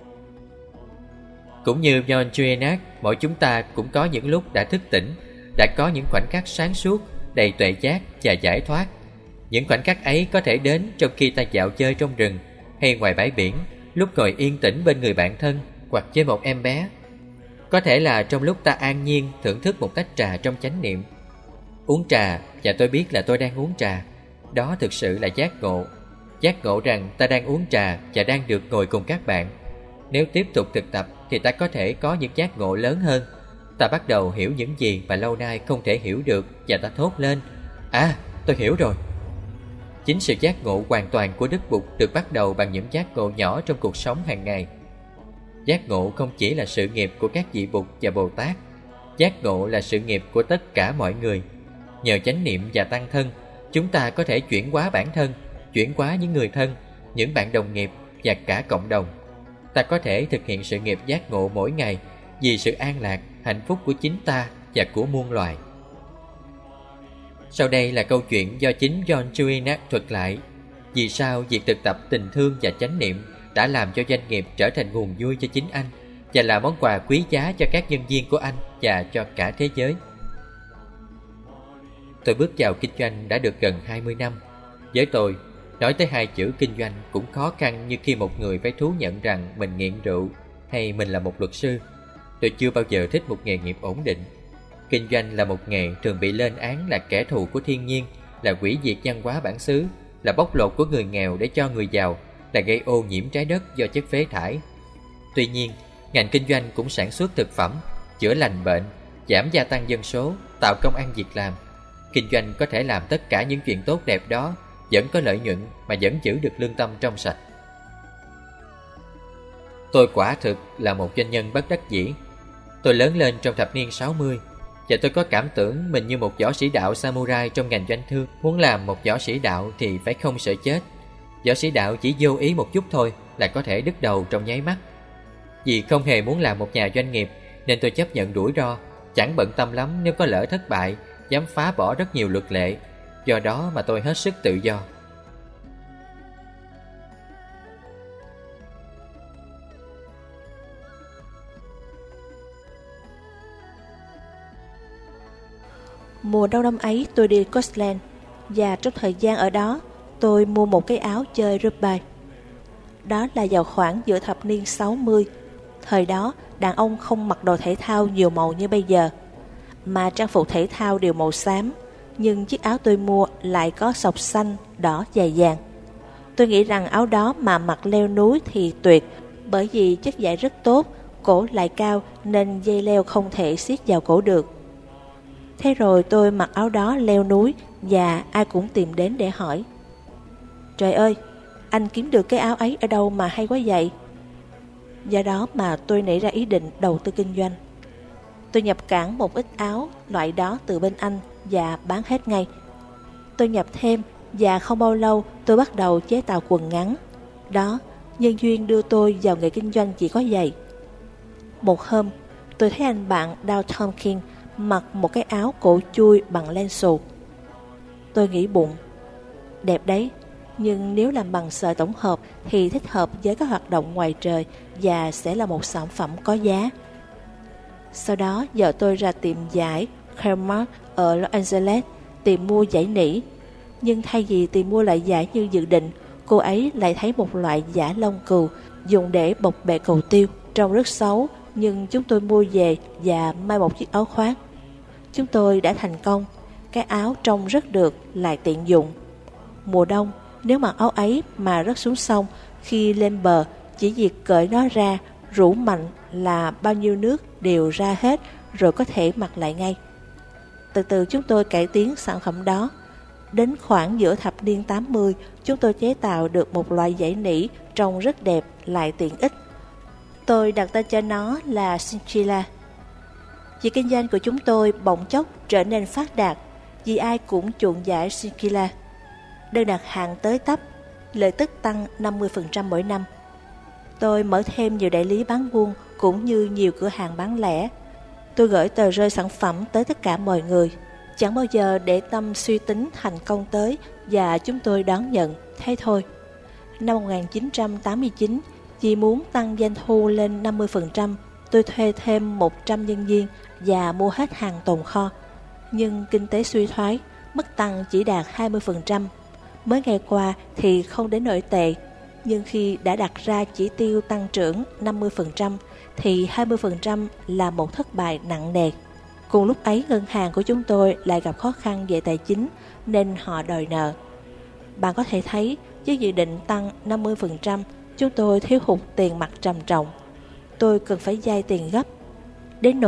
Cũng như John Chuenak, mỗi chúng ta cũng có những lúc đã thức tỉnh, đã có những khoảnh khắc sáng suốt, đầy tuệ giác và giải thoát. Những khoảnh khắc ấy có thể đến trong khi ta dạo chơi trong rừng hay ngoài bãi biển, lúc ngồi yên tĩnh bên người bạn thân hoặc với một em bé. Có thể là trong lúc ta an nhiên thưởng thức một tách trà trong chánh niệm. Uống trà và tôi biết là tôi đang uống trà. Đó thực sự là giác ngộ. Giác ngộ rằng ta đang uống trà và đang được ngồi cùng các bạn. Nếu tiếp tục thực tập thì ta có thể có những giác ngộ lớn hơn. Ta bắt đầu hiểu những gì mà lâu nay không thể hiểu được và ta thốt lên: À, tôi hiểu rồi. Chính sự giác ngộ hoàn toàn của Đức Bụt được bắt đầu bằng những giác ngộ nhỏ trong cuộc sống hàng ngày. Giác ngộ không chỉ là sự nghiệp của các vị Bụt và Bồ Tát. Giác ngộ là sự nghiệp của tất cả mọi người. Nhờ chánh niệm và tăng thân, chúng ta có thể chuyển hóa bản thân, chuyển hóa những người thân, những bạn đồng nghiệp và cả cộng đồng. Ta có thể thực hiện sự nghiệp giác ngộ mỗi ngày vì sự an lạc, hạnh phúc của chính ta và của muôn loài. Sau đây là câu chuyện do chính John Chuinak thuật lại. Vì sao việc thực tập tình thương và chánh niệm đã làm cho doanh nghiệp trở thành nguồn vui cho chính anh và là món quà quý giá cho các nhân viên của anh và cho cả thế giới. Tôi bước vào kinh doanh đã được gần hai mươi năm. Với tôi, nói tới hai chữ kinh doanh cũng khó khăn như khi một người phải thú nhận rằng mình nghiện rượu hay mình là một luật sư. Tôi chưa bao giờ thích một nghề nghiệp ổn định. Kinh doanh là một nghề thường bị lên án là kẻ thù của thiên nhiên, là hủy diệt văn hóa bản xứ, là bóc lột của người nghèo để cho người giàu, là gây ô nhiễm trái đất do chất phế thải. Tuy nhiên, ngành kinh doanh cũng sản xuất thực phẩm, chữa lành bệnh, giảm gia tăng dân số, tạo công ăn việc làm. Kinh doanh có thể làm tất cả những chuyện tốt đẹp đó, vẫn có lợi nhuận mà vẫn giữ được lương tâm trong sạch. Tôi quả thực là một doanh nhân bất đắc dĩ. Tôi lớn lên trong thập niên sáu mươi và tôi có cảm tưởng mình như một võ sĩ đạo samurai trong ngành doanh thương. Muốn làm một võ sĩ đạo thì phải không sợ chết. Võ sĩ đạo chỉ vô ý một chút thôi là có thể đứt đầu trong nháy mắt. Vì không hề muốn làm một nhà doanh nghiệp nên tôi chấp nhận rủi ro, chẳng bận tâm lắm nếu có lỡ thất bại, dám phá bỏ rất nhiều luật lệ. Do đó mà tôi hết sức tự do. Mùa đông năm ấy tôi đi Scotland và trong thời gian ở đó tôi mua một cái áo chơi rugby. Đó là vào khoảng giữa thập niên sáu mươi. Thời đó đàn ông không mặc đồ thể thao nhiều màu như bây giờ, mà trang phục thể thao đều màu xám. Nhưng chiếc áo tôi mua lại có sọc xanh, đỏ và vàng. Tôi nghĩ rằng áo đó mà mặc leo núi thì tuyệt, bởi vì chất vải rất tốt, cổ lại cao nên dây leo không thể siết vào cổ được. Thế rồi tôi mặc áo đó leo núi và ai cũng tìm đến để hỏi: "Trời ơi, anh kiếm được cái áo ấy ở đâu mà hay quá vậy?" Do đó mà tôi nảy ra ý định đầu tư kinh doanh. Tôi nhập cảng một ít áo loại đó từ bên Anh và bán hết ngay. Tôi nhập thêm và không bao lâu tôi bắt đầu chế tạo quần ngắn. Đó, nhân duyên đưa tôi vào nghề kinh doanh chỉ có vậy. Một hôm, tôi thấy anh bạn Dow Tompkins mặc một cái áo cổ chui bằng len xù. Tôi nghĩ bụng, đẹp đấy, nhưng nếu làm bằng sợi tổng hợp thì thích hợp với các hoạt động ngoài trời và sẽ là một sản phẩm có giá. Sau đó vợ tôi ra tiệm vải Kmart ở Los Angeles tìm mua vải nỉ. Nhưng thay vì tìm mua loại vải như dự định, cô ấy lại thấy một loại vải lông cừu dùng để bọc bẹ cầu tiêu, trông rất xấu. Nhưng chúng tôi mua về và may một chiếc áo khoác. Chúng tôi đã thành công. Cái áo trông rất được, lại tiện dụng. Mùa đông, nếu mặc áo ấy mà rớt xuống sông, khi lên bờ, chỉ việc cởi nó ra, rũ mạnh là bao nhiêu nước đều ra hết, rồi có thể mặc lại ngay. Từ từ chúng tôi cải tiến sản phẩm đó. Đến khoảng giữa thập niên tám mươi, chúng tôi chế tạo được một loại vải nỉ trông rất đẹp, lại tiện ích. Tôi đặt tên cho nó là Chinchilla. Việc kinh doanh của chúng tôi bỗng chốc trở nên phát đạt vì ai cũng chuộng vải Chinchilla. Đơn đặt hàng tới tấp, lợi tức tăng năm mươi phần trăm mỗi năm. Tôi mở thêm nhiều đại lý bán buôn cũng như nhiều cửa hàng bán lẻ. Tôi gửi tờ rơi sản phẩm tới tất cả mọi người, chẳng bao giờ để tâm suy tính thành công tới, và chúng tôi đón nhận, thế thôi. Năm một nghìn chín trăm tám mươi chín, vì muốn tăng doanh thu lên năm mươi phần trăm, tôi thuê thêm một trăm nhân viên và mua hết hàng tồn kho. Nhưng kinh tế suy thoái, mức tăng chỉ đạt hai mươi phần trăm. Mới ngày qua thì không đến nổi tệ, nhưng khi đã đặt ra chỉ tiêu tăng trưởng năm mươi phần trăm thì hai mươi phần trăm là một thất bại nặng nề. Cùng lúc ấy ngân hàng của chúng tôi lại gặp khó khăn về tài chính nên họ đòi nợ. Bạn có thể thấy với dự định tăng năm mươi phần trăm, chúng tôi thiếu hụt tiền mặt trầm trọng. Tôi cần phải vay tiền gấp. Đến nỗi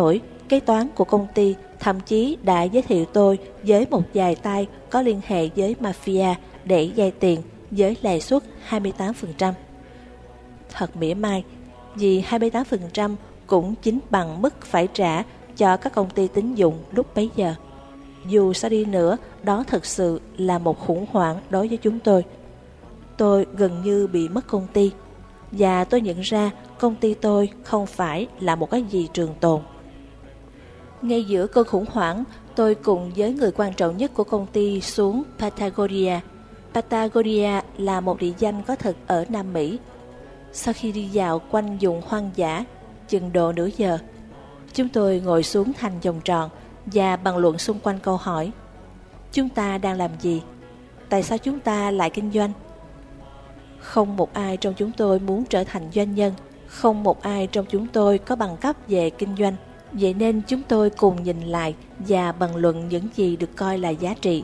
Kế toán của công ty thậm chí đã giới thiệu tôi với một vài tay có liên hệ với mafia để vay tiền với lãi suất hai mươi tám phần trăm. Thật mỉa mai, vì hai mươi tám phần trăm cũng chính bằng mức phải trả cho các công ty tín dụng lúc bấy giờ. Dù sao đi nữa, đó thực sự là một khủng hoảng đối với chúng tôi. Tôi gần như bị mất công ty, và tôi nhận ra công ty tôi không phải là một cái gì trường tồn. Ngay giữa cơn khủng hoảng, tôi cùng với người quan trọng nhất của công ty xuống Patagonia. Patagonia là một địa danh có thật ở Nam Mỹ. Sau khi đi dạo quanh vùng hoang dã chừng độ nửa giờ, chúng tôi ngồi xuống thành vòng tròn và bàn luận xung quanh câu hỏi: chúng ta đang làm gì? Tại sao chúng ta lại kinh doanh? Không một ai trong chúng tôi muốn trở thành doanh nhân, không một ai trong chúng tôi có bằng cấp về kinh doanh. Vậy nên chúng tôi cùng nhìn lại và bàn luận những gì được coi là giá trị.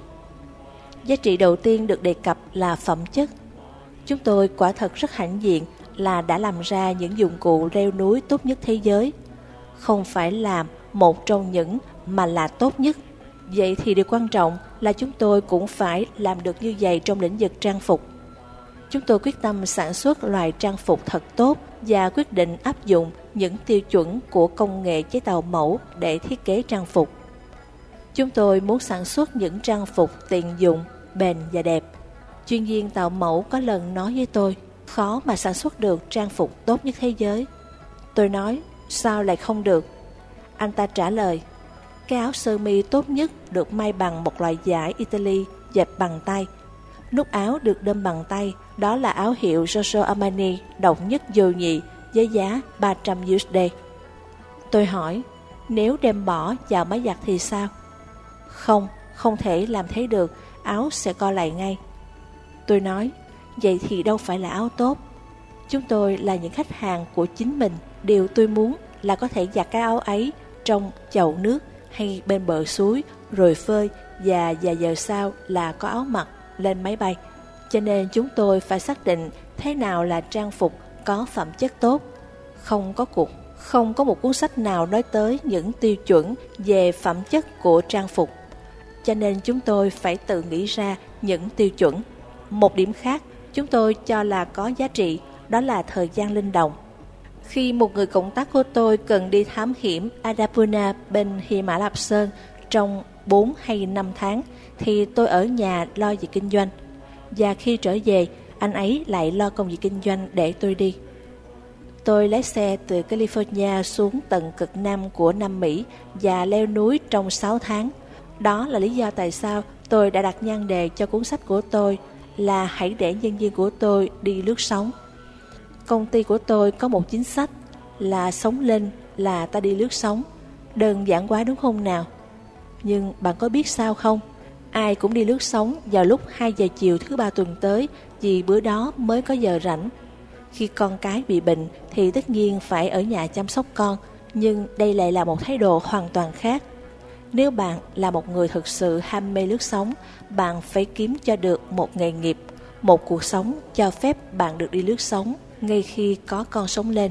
Giá trị đầu tiên được đề cập là phẩm chất. Chúng tôi quả thật rất hãnh diện là đã làm ra những dụng cụ leo núi tốt nhất thế giới. Không phải làm một trong những mà là tốt nhất. Vậy thì điều quan trọng là chúng tôi cũng phải làm được như vậy trong lĩnh vực trang phục. Chúng tôi quyết tâm sản xuất loại trang phục thật tốt và quyết định áp dụng những tiêu chuẩn của công nghệ chế tạo mẫu để thiết kế trang phục. Chúng tôi muốn sản xuất những trang phục tiện dụng, bền và đẹp. Chuyên viên tạo mẫu có lần nói với tôi, khó mà sản xuất được trang phục tốt nhất thế giới. Tôi nói, sao lại không được? Anh ta trả lời, cái áo sơ mi tốt nhất được may bằng một loại vải Italy dệt bằng tay. Nút áo được đâm bằng tay, đó là áo hiệu Giorgio Armani độc nhất vô nhị với giá ba trăm đô la. Tôi hỏi, nếu đem bỏ vào máy giặt thì sao? Không, không thể làm thế được, áo sẽ co lại ngay. Tôi nói, vậy thì đâu phải là áo tốt. Chúng tôi là những khách hàng của chính mình. Điều tôi muốn là có thể giặt cái áo ấy trong chậu nước hay bên bờ suối, rồi phơi và vài giờ sau là có áo mặc lên máy bay. Cho nên chúng tôi phải xác định thế nào là trang phục có phẩm chất tốt. Không có cuộc, không có một cuốn sách nào nói tới những tiêu chuẩn về phẩm chất của trang phục. Cho nên chúng tôi phải tự nghĩ ra những tiêu chuẩn. Một điểm khác chúng tôi cho là có giá trị, đó là thời gian linh động. Khi một người cộng tác của tôi cần đi thám hiểm Annapurna bên Hy Mã Lạp Sơn trong bốn hay năm tháng, thì tôi ở nhà lo việc kinh doanh. Và khi trở về, anh ấy lại lo công việc kinh doanh để tôi đi. Tôi lái xe từ California xuống tận cực nam của Nam Mỹ và leo núi trong sáu tháng. Đó là lý do tại sao tôi đã đặt nhan đề cho cuốn sách của tôi là Hãy để nhân viên của tôi đi lướt sóng. Công ty của tôi có một chính sách là sống lên là ta đi lướt sóng. Đơn giản quá đúng không nào? Nhưng bạn có biết sao không? Ai cũng đi lướt sóng vào lúc hai giờ chiều thứ ba tuần tới, vì bữa đó mới có giờ rảnh. Khi con cái bị bệnh thì tất nhiên phải ở nhà chăm sóc con, nhưng đây lại là một thái độ hoàn toàn khác. Nếu bạn là một người thực sự ham mê lướt sóng, bạn phải kiếm cho được một nghề nghiệp, một cuộc sống cho phép bạn được đi lướt sóng ngay khi có con sống lên.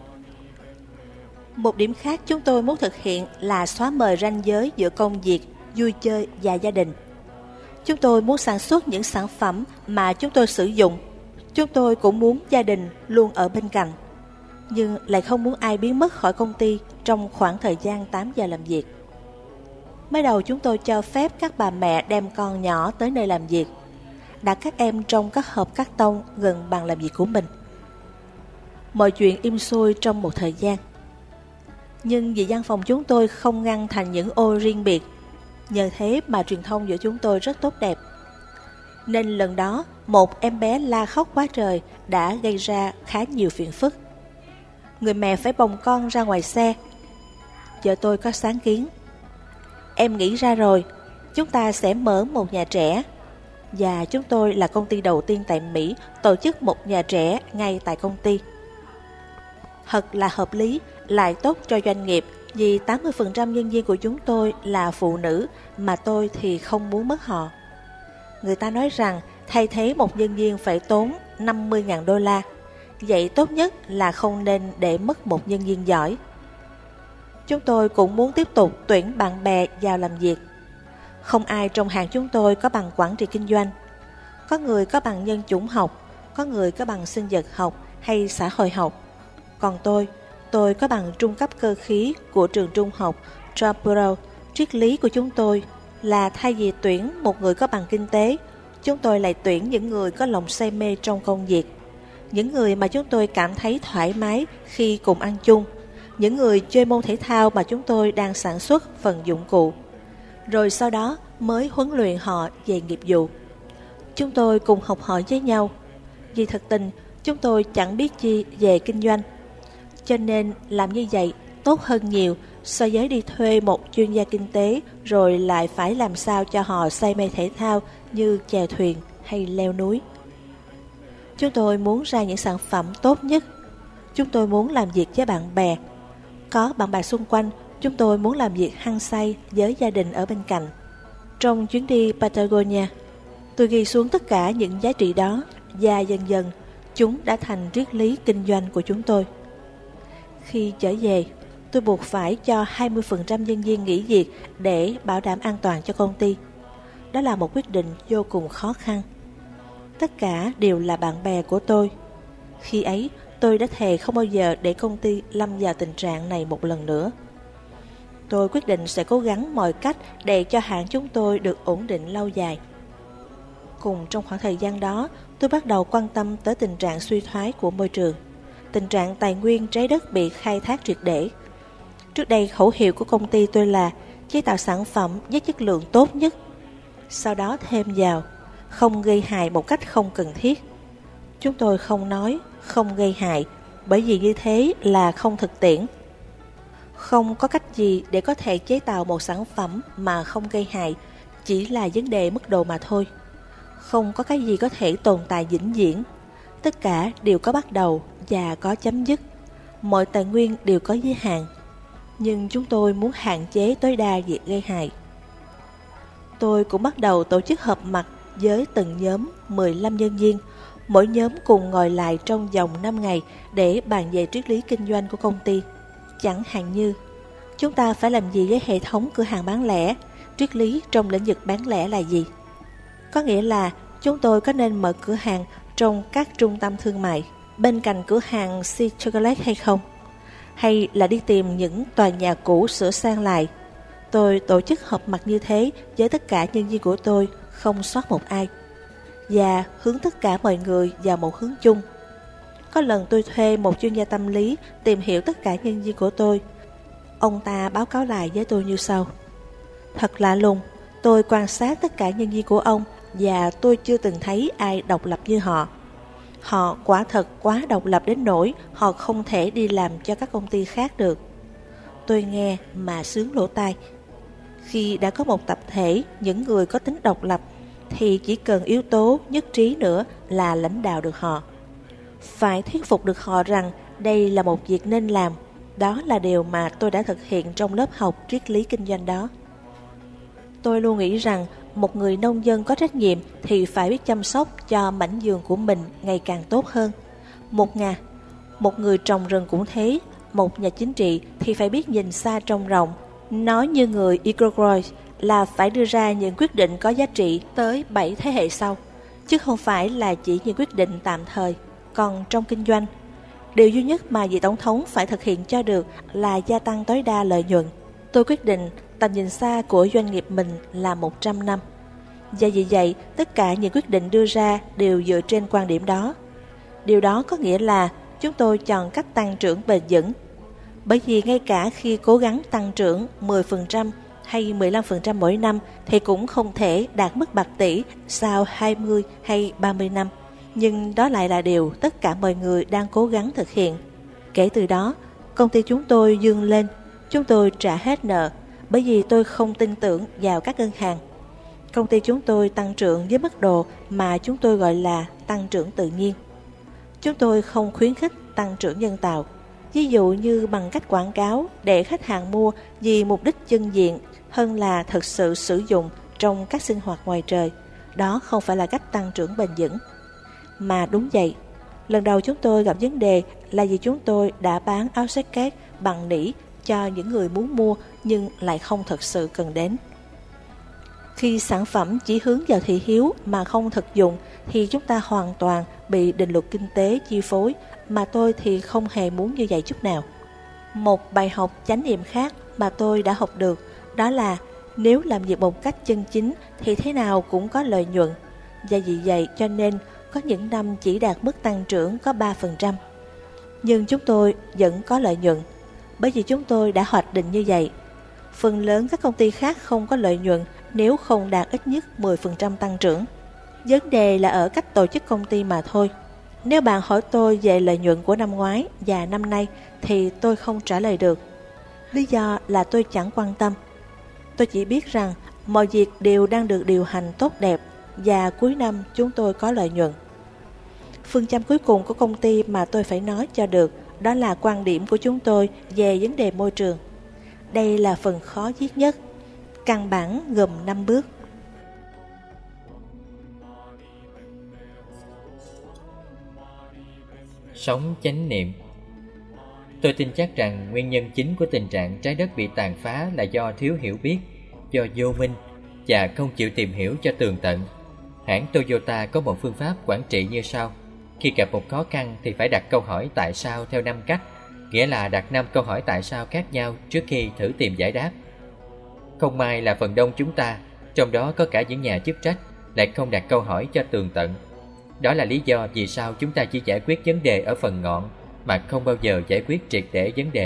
Một điểm khác chúng tôi muốn thực hiện là xóa mờ ranh giới giữa công việc, vui chơi và gia đình. Chúng tôi muốn sản xuất những sản phẩm mà chúng tôi sử dụng. Chúng tôi cũng muốn gia đình luôn ở bên cạnh, nhưng lại không muốn ai biến mất khỏi công ty trong khoảng thời gian tám giờ làm việc. Mới đầu chúng tôi cho phép các bà mẹ đem con nhỏ tới nơi làm việc, đặt các em trong các hộp cát tông gần bàn làm việc của mình. Mọi chuyện im xuôi trong một thời gian. Nhưng vì văn phòng chúng tôi không ngăn thành những ô riêng biệt, nhờ thế mà truyền thông giữa chúng tôi rất tốt đẹp. Nên lần đó, một em bé la khóc quá trời đã gây ra khá nhiều phiền phức. Người mẹ phải bồng con ra ngoài xe. Giờ tôi có sáng kiến. Em nghĩ ra rồi, chúng ta sẽ mở một nhà trẻ. Và chúng tôi là công ty đầu tiên tại Mỹ tổ chức một nhà trẻ ngay tại công ty. Thật là hợp lý, lại tốt cho doanh nghiệp, vì tám mươi phần trăm nhân viên của chúng tôi là phụ nữ, mà tôi thì không muốn mất họ. Người ta nói rằng thay thế một nhân viên phải tốn năm mươi nghìn đô la. Vậy tốt nhất là không nên để mất một nhân viên giỏi. chúng tôi cũng muốn tiếp tục tuyển bạn bè vào làm việc. Không ai trong hàng chúng tôi có bằng quản trị kinh doanh. Có người có bằng nhân chủng học, có người có bằng sinh vật học hay xã hội học. Còn tôi, tôi có bằng trung cấp cơ khí của trường trung học Trapero. Triết lý của chúng tôi là thay vì tuyển một người có bằng kinh tế, chúng tôi lại tuyển những người có lòng say mê trong công việc. Những người mà chúng tôi cảm thấy thoải mái khi cùng ăn chung. Những người chơi môn thể thao mà chúng tôi đang sản xuất phần dụng cụ. Rồi sau đó mới huấn luyện họ về nghiệp vụ. Chúng tôi cùng học hỏi với nhau. Vì thật tình, chúng tôi chẳng biết chi về kinh doanh. Cho nên làm như vậy tốt hơn nhiều so với đi thuê một chuyên gia kinh tế rồi lại phải làm sao cho họ say mê thể thao như chèo thuyền hay leo núi. Chúng tôi muốn ra những sản phẩm tốt nhất. Chúng tôi muốn làm việc với bạn bè. Có bạn bè xung quanh, chúng tôi muốn làm việc hăng say với gia đình ở bên cạnh. Trong chuyến đi Patagonia, tôi ghi xuống tất cả những giá trị đó và dần dần chúng đã thành triết lý kinh doanh của chúng tôi. Khi trở về, tôi buộc phải cho hai mươi phần trăm nhân viên nghỉ việc để bảo đảm an toàn cho công ty. Đó là một quyết định vô cùng khó khăn. Tất cả đều là bạn bè của tôi. Khi ấy, tôi đã thề không bao giờ để công ty lâm vào tình trạng này một lần nữa. Tôi quyết định sẽ cố gắng mọi cách để cho hãng chúng tôi được ổn định lâu dài. Cùng trong khoảng thời gian đó, tôi bắt đầu quan tâm tới tình trạng suy thoái của môi trường, tình trạng tài nguyên trái đất bị khai thác triệt để. Trước đây khẩu hiệu của công ty tôi là chế tạo sản phẩm với chất lượng tốt nhất. Sau đó thêm vào, không gây hại một cách không cần thiết. Chúng tôi không nói, không gây hại, bởi vì như thế là không thực tiễn. Không có cách gì để có thể chế tạo một sản phẩm mà không gây hại, chỉ là vấn đề mức độ mà thôi. Không có cái gì có thể tồn tại vĩnh viễn. Tất cả đều có bắt đầu và có chấm dứt. Mọi tài nguyên đều có giới hạn. Nhưng chúng tôi muốn hạn chế tối đa việc gây hại. Tôi cũng bắt đầu tổ chức họp mặt với từng nhóm mười lăm nhân viên. Mỗi nhóm cùng ngồi lại trong vòng năm ngày để bàn về triết lý kinh doanh của công ty. Chẳng hạn như, chúng ta phải làm gì với hệ thống cửa hàng bán lẻ? Triết lý trong lĩnh vực bán lẻ là gì? Có nghĩa là chúng tôi có nên mở cửa hàng trong các trung tâm thương mại bên cạnh cửa hàng Sea Chocolate hay không? Hay là đi tìm những tòa nhà cũ sửa sang lại? Tôi tổ chức họp mặt như thế với tất cả nhân viên của tôi, không sót một ai, và hướng tất cả mọi người vào một hướng chung. Có lần tôi thuê một chuyên gia tâm lý tìm hiểu tất cả nhân viên của tôi. Ông ta báo cáo lại với tôi như sau. Thật lạ lùng, tôi quan sát tất cả nhân viên của ông và tôi chưa từng thấy ai độc lập như họ. Họ quả thật quá độc lập đến nỗi họ không thể đi làm cho các công ty khác được. Tôi nghe mà sướng lỗ tai. Khi đã có một tập thể những người có tính độc lập thì chỉ cần yếu tố nhất trí nữa là lãnh đạo được họ. Phải thuyết phục được họ rằng đây là một việc nên làm. Đó là điều mà tôi đã thực hiện trong lớp học triết lý kinh doanh đó. Tôi luôn nghĩ rằng một người nông dân có trách nhiệm thì phải biết chăm sóc cho mảnh vườn của mình ngày càng tốt hơn. Một nhà, một người trồng rừng cũng thế. Một nhà chính trị thì phải biết nhìn xa trông rộng. Nói như người Iroquois là phải đưa ra những quyết định có giá trị tới bảy thế hệ sau, chứ không phải là chỉ những quyết định tạm thời. Còn trong kinh doanh, điều duy nhất mà vị tổng thống phải thực hiện cho được là gia tăng tối đa lợi nhuận. Tôi quyết định tầm nhìn xa của doanh nghiệp mình là một trăm năm. Và vì vậy, tất cả những quyết định đưa ra đều dựa trên quan điểm đó. Điều đó có nghĩa là chúng tôi chọn cách tăng trưởng bền vững. Bởi vì ngay cả khi cố gắng tăng trưởng mười phần trăm hay mười lăm phần trăm mỗi năm thì cũng không thể đạt mức bạc tỷ sau hai mươi hay ba mươi năm. Nhưng đó lại là điều tất cả mọi người đang cố gắng thực hiện. Kể từ đó, công ty chúng tôi vươn lên. Chúng tôi trả hết nợ bởi vì tôi không tin tưởng vào các ngân hàng. Công ty chúng tôi tăng trưởng với mức độ mà chúng tôi gọi là tăng trưởng tự nhiên. Chúng tôi không khuyến khích tăng trưởng nhân tạo, ví dụ như bằng cách quảng cáo để khách hàng mua vì mục đích chân diện hơn là thực sự sử dụng trong các sinh hoạt ngoài trời. Đó không phải là cách tăng trưởng bền vững. Mà đúng vậy, lần đầu chúng tôi gặp vấn đề là vì chúng tôi đã bán áo jacket bằng nỉ cho những người muốn mua nhưng lại không thật sự cần đến. Khi sản phẩm chỉ hướng vào thị hiếu mà không thực dụng thì chúng ta hoàn toàn bị định luật kinh tế chi phối, mà tôi thì không hề muốn như vậy chút nào. Một bài học chánh niệm khác mà tôi đã học được đó là nếu làm việc một cách chân chính thì thế nào cũng có lợi nhuận. Và vì vậy cho nên có những năm chỉ đạt mức tăng trưởng có ba phần trăm. Nhưng chúng tôi vẫn có lợi nhuận, bởi vì chúng tôi đã hoạch định như vậy. Phần lớn các công ty khác không có lợi nhuận nếu không đạt ít nhất mười phần trăm tăng trưởng. Vấn đề là ở cách tổ chức công ty mà thôi. Nếu bạn hỏi tôi về lợi nhuận của năm ngoái và năm nay thì tôi không trả lời được. Lý do là tôi chẳng quan tâm. Tôi chỉ biết rằng mọi việc đều đang được điều hành tốt đẹp và cuối năm chúng tôi có lợi nhuận. Phương châm cuối cùng của công ty mà tôi phải nói cho được đó là quan điểm của chúng tôi về vấn đề môi trường. Đây là phần khó viết nhất. Căn bản gồm năm bước. Sống chánh niệm. Tôi tin chắc rằng nguyên nhân chính của tình trạng trái đất bị tàn phá là do thiếu hiểu biết, do vô minh và không chịu tìm hiểu cho tường tận. Hãng Toyota có một phương pháp quản trị như sau. Khi gặp một khó khăn thì phải đặt câu hỏi tại sao theo năm cách, nghĩa là đặt năm câu hỏi tại sao khác nhau trước khi thử tìm giải đáp. Không may là phần đông chúng ta, trong đó có cả những nhà chức trách, lại không đặt câu hỏi cho tường tận. Đó là lý do vì sao chúng ta chỉ giải quyết vấn đề ở phần ngọn mà không bao giờ giải quyết triệt để vấn đề.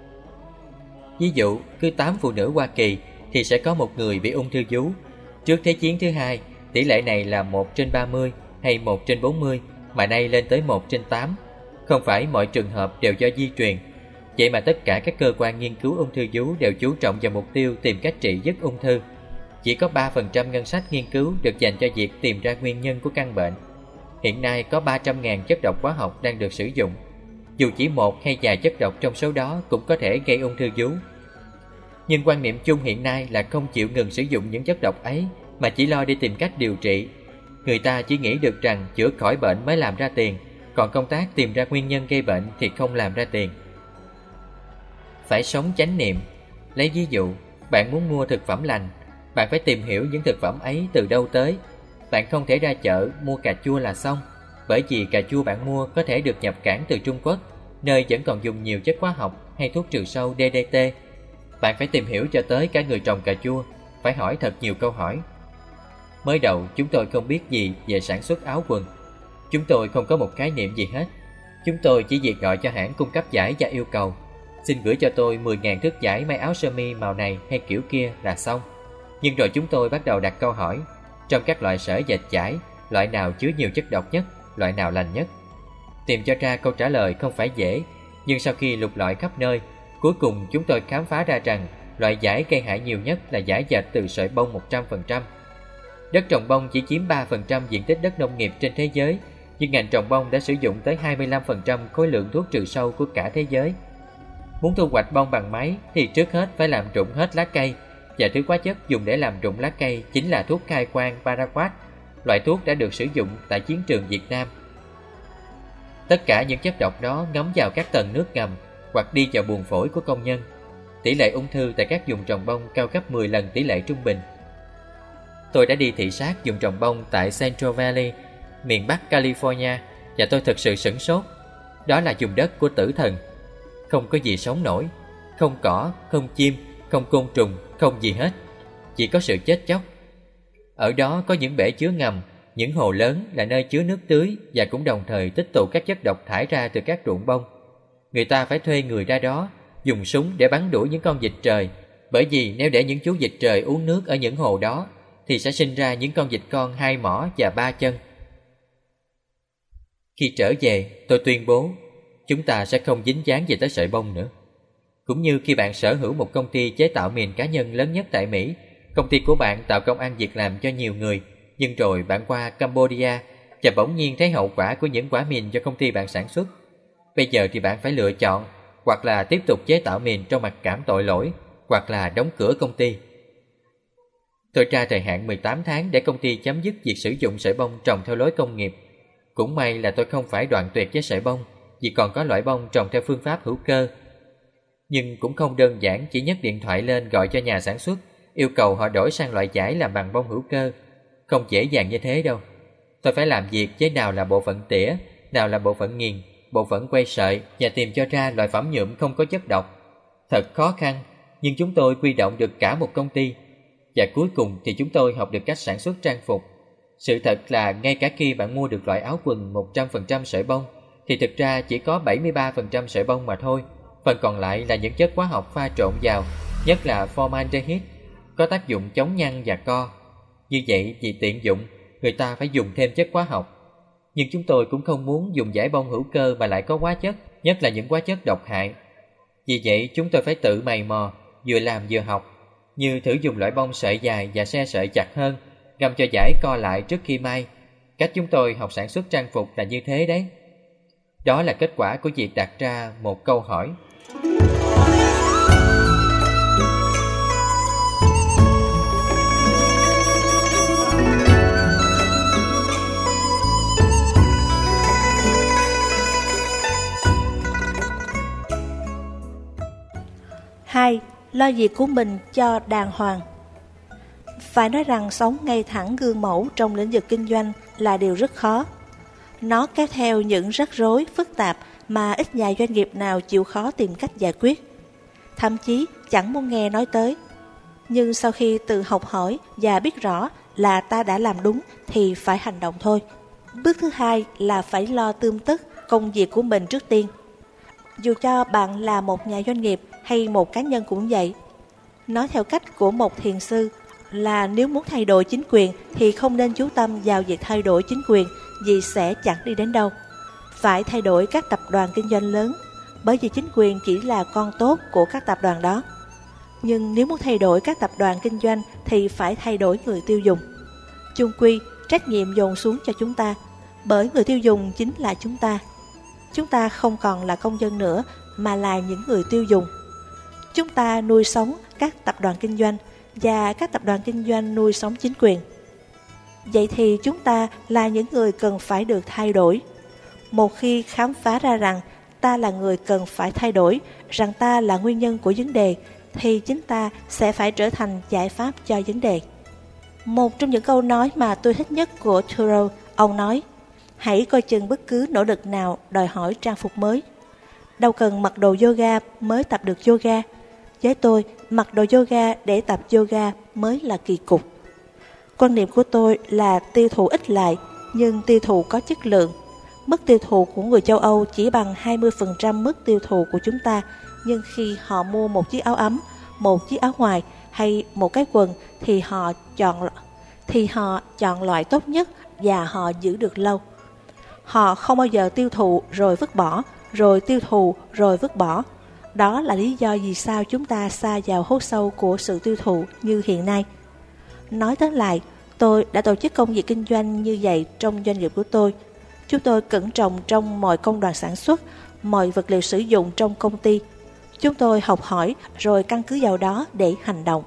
Ví dụ, cứ tám phụ nữ Hoa Kỳ thì sẽ có một người bị ung thư vú. Trước Thế chiến thứ hai, tỷ lệ này là một trên ba mươi hay một trên bốn mươi, mà nay lên tới một trên tám. Không phải mọi trường hợp đều do di truyền. Vậy mà tất cả các cơ quan nghiên cứu ung thư vú đều chú trọng vào mục tiêu tìm cách trị dứt ung thư. Chỉ có ba phần trăm ngân sách nghiên cứu được dành cho việc tìm ra nguyên nhân của căn bệnh. Hiện nay có ba trăm nghìn chất độc hóa học đang được sử dụng. Dù chỉ một hay vài chất độc trong số đó cũng có thể gây ung thư vú. Nhưng quan niệm chung hiện nay là không chịu ngừng sử dụng những chất độc ấy, mà chỉ lo đi tìm cách điều trị. Người ta chỉ nghĩ được rằng chữa khỏi bệnh mới làm ra tiền, còn công tác tìm ra nguyên nhân gây bệnh thì không làm ra tiền. Phải sống chánh niệm. Lấy ví dụ, bạn muốn mua thực phẩm lành, bạn phải tìm hiểu những thực phẩm ấy từ đâu tới. Bạn không thể ra chợ mua cà chua là xong, bởi vì cà chua bạn mua có thể được nhập cảng từ Trung Quốc, nơi vẫn còn dùng nhiều chất hóa học hay thuốc trừ sâu đê đê tê. Bạn phải tìm hiểu cho tới cả người trồng cà chua, phải hỏi thật nhiều câu hỏi. Mới đầu chúng tôi không biết gì về sản xuất áo quần. Chúng tôi không có một khái niệm gì hết. Chúng tôi chỉ việc gọi cho hãng cung cấp vải và yêu cầu xin gửi cho tôi mười nghìn thước vải may áo sơ mi màu này hay kiểu kia là xong. Nhưng rồi chúng tôi bắt đầu đặt câu hỏi, trong các loại sợi dệt vải, loại nào chứa nhiều chất độc nhất, loại nào lành nhất. Tìm cho ra câu trả lời không phải dễ, nhưng sau khi lục lọi khắp nơi, cuối cùng chúng tôi khám phá ra rằng loại vải gây hại nhiều nhất là vải dệt từ sợi bông một trăm phần trăm. Đất trồng bông chỉ chiếm ba phần trăm diện tích đất nông nghiệp trên thế giới, nhưng ngành trồng bông đã sử dụng tới hai mươi lăm phần trăm khối lượng thuốc trừ sâu của cả thế giới. Muốn thu hoạch bông bằng máy thì trước hết phải làm rụng hết lá cây, và thứ hóa chất dùng để làm rụng lá cây chính là thuốc khai quang paraquat, loại thuốc đã được sử dụng tại chiến trường Việt Nam. Tất cả những chất độc đó ngấm vào các tầng nước ngầm hoặc đi vào buồng phổi của công nhân. Tỷ lệ ung thư tại các vùng trồng bông cao gấp mười lần tỷ lệ trung bình. Tôi đã đi thị sát vùng trồng bông tại Central Valley, miền Bắc California, và tôi thực sự sửng sốt. Đó là vùng đất của tử thần. Không có gì sống nổi, không cỏ, không chim, không côn trùng, không gì hết. Chỉ có sự chết chóc. Ở đó có những bể chứa ngầm, những hồ lớn là nơi chứa nước tưới và cũng đồng thời tích tụ các chất độc thải ra từ các ruộng bông. Người ta phải thuê người ra đó, dùng súng để bắn đuổi những con vịt trời, bởi vì nếu để những chú vịt trời uống nước ở những hồ đó thì sẽ sinh ra những con vịt con hai mỏ và ba chân. Khi trở về, tôi tuyên bố chúng ta sẽ không dính dáng về tới sợi bông nữa. Cũng như khi bạn sở hữu một công ty chế tạo mìn cá nhân lớn nhất tại Mỹ, công ty của bạn tạo công ăn việc làm cho nhiều người, nhưng rồi bạn qua Cambodia và bỗng nhiên thấy hậu quả của những quả mìn do công ty bạn sản xuất. Bây giờ thì bạn phải lựa chọn, hoặc là tiếp tục chế tạo mìn trong mặc cảm tội lỗi, hoặc là đóng cửa công ty. Tôi tra thời hạn mười tám tháng để công ty chấm dứt việc sử dụng sợi bông trồng theo lối công nghiệp. Cũng may là tôi không phải đoạn tuyệt với sợi bông, vì còn có loại bông trồng theo phương pháp hữu cơ. Nhưng cũng không đơn giản chỉ nhấc điện thoại lên gọi cho nhà sản xuất, yêu cầu họ đổi sang loại vải làm bằng bông hữu cơ. Không dễ dàng như thế đâu. Tôi phải làm việc với nào là bộ phận tỉa, nào là bộ phận nghiền, bộ phận quay sợi và tìm cho ra loại phẩm nhuộm không có chất độc. Thật khó khăn, nhưng chúng tôi quy động được cả một công ty. Và cuối cùng thì chúng tôi học được cách sản xuất trang phục. Sự thật là ngay cả khi bạn mua được loại áo quần một trăm phần trăm sợi bông, thì thực ra chỉ có bảy mươi ba phần trăm sợi bông mà thôi. Phần còn lại là những chất hóa học pha trộn vào, nhất là formaldehyde, có tác dụng chống nhăn và co. Như vậy vì tiện dụng, người ta phải dùng thêm chất hóa học. Nhưng chúng tôi cũng không muốn dùng vải bông hữu cơ mà lại có hóa chất, nhất là những hóa chất độc hại. Vì vậy chúng tôi phải tự mày mò, vừa làm vừa học, như thử dùng loại bông sợi dài và xe sợi chặt hơn, găm cho vải co lại trước khi may. Cách chúng tôi học sản xuất trang phục là như thế đấy. Đó là kết quả của việc đặt ra một câu hỏi. Hai. Lo việc của mình cho đàng hoàng. Phải nói rằng sống ngay thẳng gương mẫu trong lĩnh vực kinh doanh là điều rất khó. Nó kéo theo những rắc rối phức tạp mà ít nhà doanh nghiệp nào chịu khó tìm cách giải quyết, thậm chí chẳng muốn nghe nói tới. Nhưng sau khi tự học hỏi và biết rõ là ta đã làm đúng thì phải hành động thôi. Bước thứ hai là phải lo tươm tất công việc của mình trước tiên. Dù cho bạn là một nhà doanh nghiệp hay một cá nhân cũng vậy. Nói theo cách của một thiền sư là nếu muốn thay đổi chính quyền thì không nên chú tâm vào việc thay đổi chính quyền, vì sẽ chẳng đi đến đâu. Phải thay đổi các tập đoàn kinh doanh lớn, bởi vì chính quyền chỉ là con tốt của các tập đoàn đó. Nhưng nếu muốn thay đổi các tập đoàn kinh doanh thì phải thay đổi người tiêu dùng. Chung quy, trách nhiệm dồn xuống cho chúng ta, bởi người tiêu dùng chính là chúng ta. Chúng ta không còn là công dân nữa, mà là những người tiêu dùng. Chúng ta nuôi sống các tập đoàn kinh doanh, và các tập đoàn kinh doanh nuôi sống chính quyền. Vậy thì chúng ta là những người cần phải được thay đổi. Một khi khám phá ra rằng ta là người cần phải thay đổi, rằng ta là nguyên nhân của vấn đề, thì chính ta sẽ phải trở thành giải pháp cho vấn đề. Một trong những câu nói mà tôi thích nhất của Thoreau, ông nói: hãy coi chừng bất cứ nỗ lực nào đòi hỏi trang phục mới. Đâu cần mặc đồ yoga mới tập được yoga. Với tôi, mặc đồ yoga để tập yoga mới là kỳ cục. Quan niệm của tôi là tiêu thụ ít lại, nhưng tiêu thụ có chất lượng. Mức tiêu thụ của người châu Âu chỉ bằng hai mươi phần trăm mức tiêu thụ của chúng ta, nhưng khi họ mua một chiếc áo ấm, một chiếc áo ngoài hay một cái quần thì họ chọn thì họ chọn loại tốt nhất và họ giữ được lâu. Họ không bao giờ tiêu thụ rồi vứt bỏ, rồi tiêu thụ rồi vứt bỏ. Đó là lý do vì sao chúng ta sa vào hố sâu của sự tiêu thụ như hiện nay. Nói tóm lại, tôi đã tổ chức công việc kinh doanh như vậy trong doanh nghiệp của tôi. Chúng tôi cẩn trọng trong mọi công đoạn sản xuất, mọi vật liệu sử dụng trong công ty. Chúng tôi học hỏi rồi căn cứ vào đó để hành động.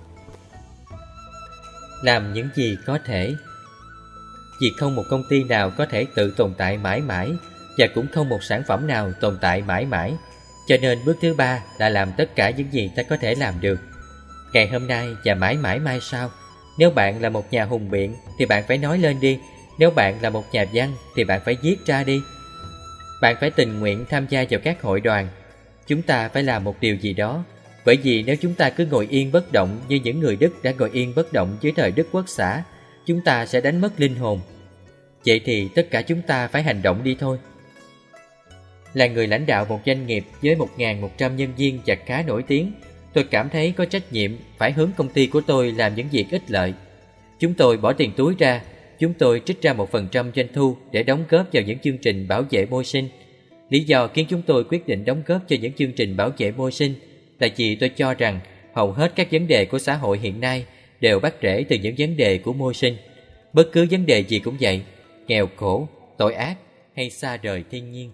Làm những gì có thể. Vì không một công ty nào có thể tự tồn tại mãi mãi, và cũng không một sản phẩm nào tồn tại mãi mãi. Cho nên bước thứ ba là làm tất cả những gì ta có thể làm được. Ngày hôm nay và mãi mãi mai sau. Nếu bạn là một nhà hùng biện thì bạn phải nói lên đi. Nếu bạn là một nhà văn thì bạn phải viết ra đi. Bạn phải tình nguyện tham gia vào các hội đoàn. Chúng ta phải làm một điều gì đó. Bởi vì nếu chúng ta cứ ngồi yên bất động như những người Đức đã ngồi yên bất động dưới thời Đức Quốc xã, chúng ta sẽ đánh mất linh hồn. Vậy thì tất cả chúng ta phải hành động đi thôi. Là người lãnh đạo một doanh nghiệp với một nghìn một trăm nhân viên và khá nổi tiếng, tôi cảm thấy có trách nhiệm phải hướng công ty của tôi làm những việc ích lợi. Chúng tôi bỏ tiền túi ra, chúng tôi trích ra một phần trăm doanh thu để đóng góp vào những chương trình bảo vệ môi sinh. Lý do khiến chúng tôi quyết định đóng góp cho những chương trình bảo vệ môi sinh là vì tôi cho rằng hầu hết các vấn đề của xã hội hiện nay đều bắt rễ từ những vấn đề của môi sinh. Bất cứ vấn đề gì cũng vậy, nghèo khổ, tội ác hay xa rời thiên nhiên.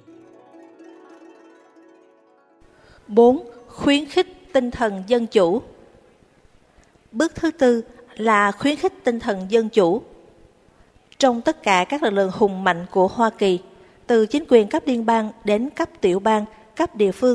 Bốn. Khuyến khích tinh thần dân chủ. Bước thứ tư là khuyến khích tinh thần dân chủ. Trong tất cả các lực lượng hùng mạnh của Hoa Kỳ, từ chính quyền cấp liên bang đến cấp tiểu bang, cấp địa phương,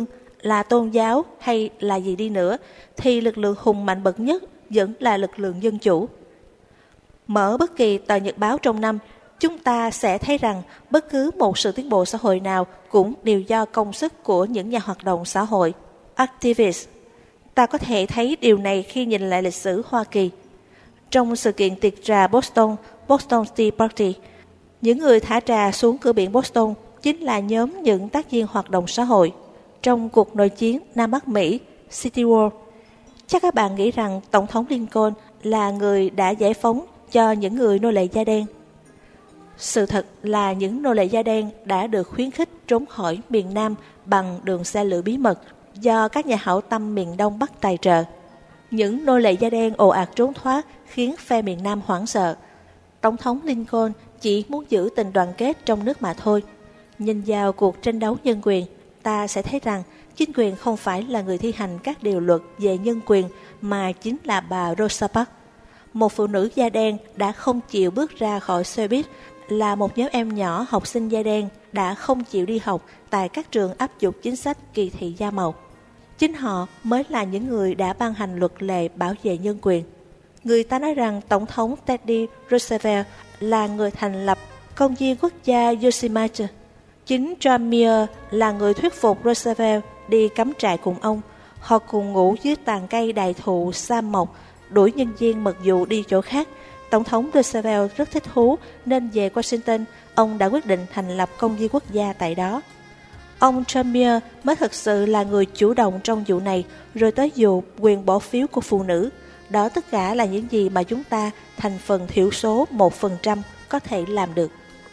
là tôn giáo hay là gì đi nữa, thì lực lượng hùng mạnh bậc nhất vẫn là lực lượng dân chủ. Mở bất kỳ tờ nhật báo trong năm, chúng ta sẽ thấy rằng bất cứ một sự tiến bộ xã hội nào cũng đều do công sức của những nhà hoạt động xã hội, activist. Ta có thể thấy điều này khi nhìn lại lịch sử Hoa Kỳ. Trong sự kiện tiệc trà Boston, Boston Tea Party, những người thả trà xuống cửa biển Boston chính là nhóm những tác viên hoạt động xã hội. Trong cuộc nội chiến Nam Bắc Mỹ, Civil War, chắc các bạn nghĩ rằng Tổng thống Lincoln là người đã giải phóng cho những người nô lệ da đen. Sự thật là những nô lệ da đen đã được khuyến khích trốn khỏi miền Nam bằng đường xe lửa bí mật do các nhà hảo tâm miền Đông Bắc tài trợ. Những nô lệ da đen ồ ạt trốn thoát khiến phe miền Nam hoảng sợ. Tổng thống Lincoln chỉ muốn giữ tình đoàn kết trong nước mà thôi. Nhìn vào cuộc tranh đấu nhân quyền, ta sẽ thấy rằng chính quyền không phải là người thi hành các điều luật về nhân quyền mà chính là bà Rosa Parks. Một phụ nữ da đen đã không chịu bước ra khỏi xe buýt, là một nhóm em nhỏ học sinh da đen đã không chịu đi học tại các trường áp dụng chính sách kỳ thị da màu. Chính họ mới là những người đã ban hành luật lệ bảo vệ nhân quyền. Người ta nói rằng Tổng thống Teddy Roosevelt là người thành lập công viên quốc gia Yosemite. Chính John Muir là người thuyết phục Roosevelt đi cắm trại cùng ông. Họ cùng ngủ dưới tàn cây đại thụ sam mộc, đuổi nhân viên mật vụ đi chỗ khác. Tổng thống Roosevelt rất thích thú nên về Washington, ông đã quyết định thành lập công viên quốc gia tại đó. Ông John Muir mới thực sự là người chủ động trong vụ này, rồi tới vụ quyền bỏ phiếu của phụ nữ. Đó tất cả là những gì mà chúng ta, thành phần thiểu số một phần trăm, có thể làm được.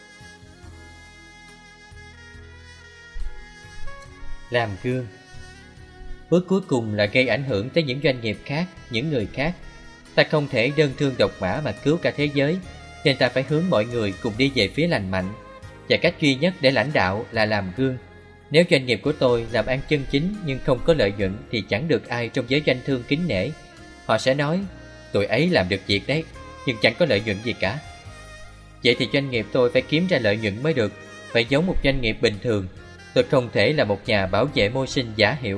Làm gương. Bước cuối cùng là gây ảnh hưởng tới những doanh nghiệp khác, những người khác. Ta không thể đơn thương độc mã mà cứu cả thế giới, nên ta phải hướng mọi người cùng đi về phía lành mạnh. Và cách duy nhất để lãnh đạo là làm gương. Nếu doanh nghiệp của tôi làm ăn chân chính nhưng không có lợi nhuận thì chẳng được ai trong giới doanh thương kính nể. Họ sẽ nói, tụi ấy làm được việc đấy, nhưng chẳng có lợi nhuận gì cả. Vậy thì doanh nghiệp tôi phải kiếm ra lợi nhuận mới được, phải giống một doanh nghiệp bình thường. Tôi không thể là một nhà bảo vệ môi sinh giả hiệu.